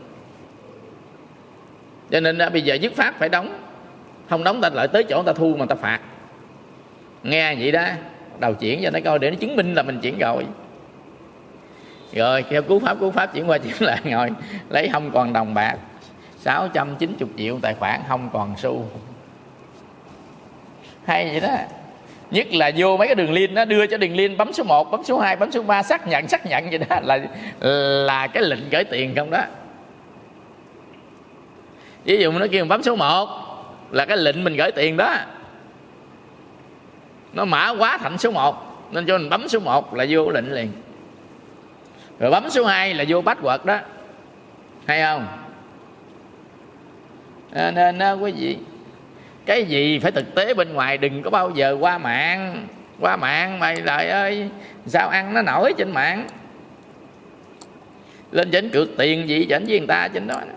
Cho nên bây giờ dứt phát phải đóng, không đóng ta lại tới chỗ ta thu mà ta phạt. Nghe vậy đó, đầu chuyển cho nó coi để nó chứng minh là mình chuyển rồi. Rồi theo cứu pháp chuyển qua chuyển lại, ngồi lấy không còn đồng bạc, 690 triệu tài khoản không còn xu. Hay vậy đó. Nhất là vô mấy cái đường link đó, đưa cho đường link bấm số 1, bấm số 2, bấm số 3, xác nhận vậy đó, là cái lệnh gửi tiền không đó. Ví dụ nó kêu bấm số 1 là cái lệnh mình gửi tiền đó, nó mã hóa thành số 1 nên cho mình bấm số 1 là vô lệnh liền. Rồi bấm số 2 là vô password đó, hay không? Nên quý vị, cái gì phải thực tế bên ngoài, đừng có bao giờ qua mạng mày trời ơi sao ăn nó nổi trên mạng, lên chỉnh cược tiền gì chỉnh với người ta trên đó.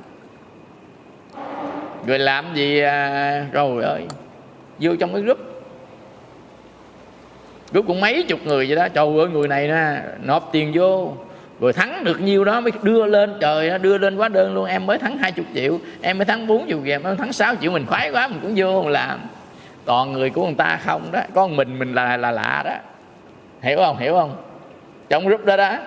Rồi làm gì rồi ơi vô trong cái group Group cũng mấy chục người vậy đó. Trời ơi, người này nè nộp tiền vô rồi thắng được nhiêu đó mới đưa lên, trời, nó đưa lên hóa đơn luôn. Em mới thắng 20 triệu, em mới thắng 40 triệu, em mới thắng 6 triệu. Mình khoái quá mình cũng vô mình làm. Toàn người của người ta không đó, có mình là lạ đó. Hiểu không? Hiểu không? Trong group đó đó,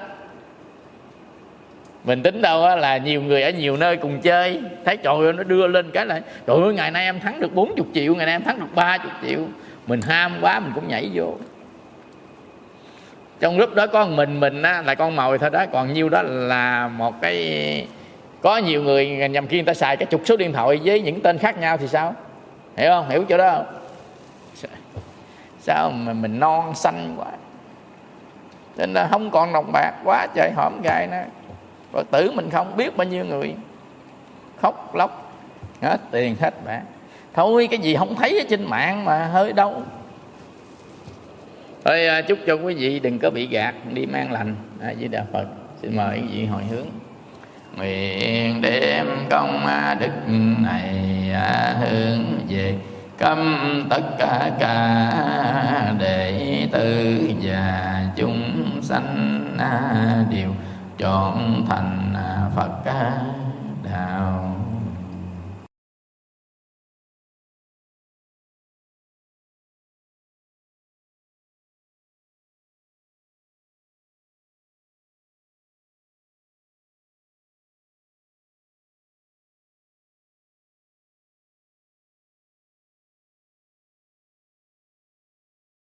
mình tính đâu á là nhiều người ở nhiều nơi cùng chơi, thấy trời ơi nó đưa lên cái là trời ơi ngày nay em thắng được 40 triệu, ngày nay em thắng được 30 triệu. Mình ham quá mình cũng nhảy vô. Trong group đó có mình á là con mồi thôi đó, còn nhiêu đó là một cái, có nhiều người nhằm khi người ta xài cái chục số điện thoại với những tên khác nhau thì sao? Hiểu không? Hiểu chỗ đó không? Sao mà mình non xanh quá, nên là không còn đồng bạc quá trời hổm gai nó. Phật tử mình không biết bao nhiêu người khóc lóc hết tiền hết bạc. Thôi cái gì không thấy ở trên mạng mà hơi đâu. Thôi chúc cho quý vị đừng có bị gạt, đi mang lành. Với Đạo Phật. Xin mời quý vị hồi hướng. Nguyện đem công đức này hướng về cấm tất cả đệ tử và chúng sanh đều trọn thành Phật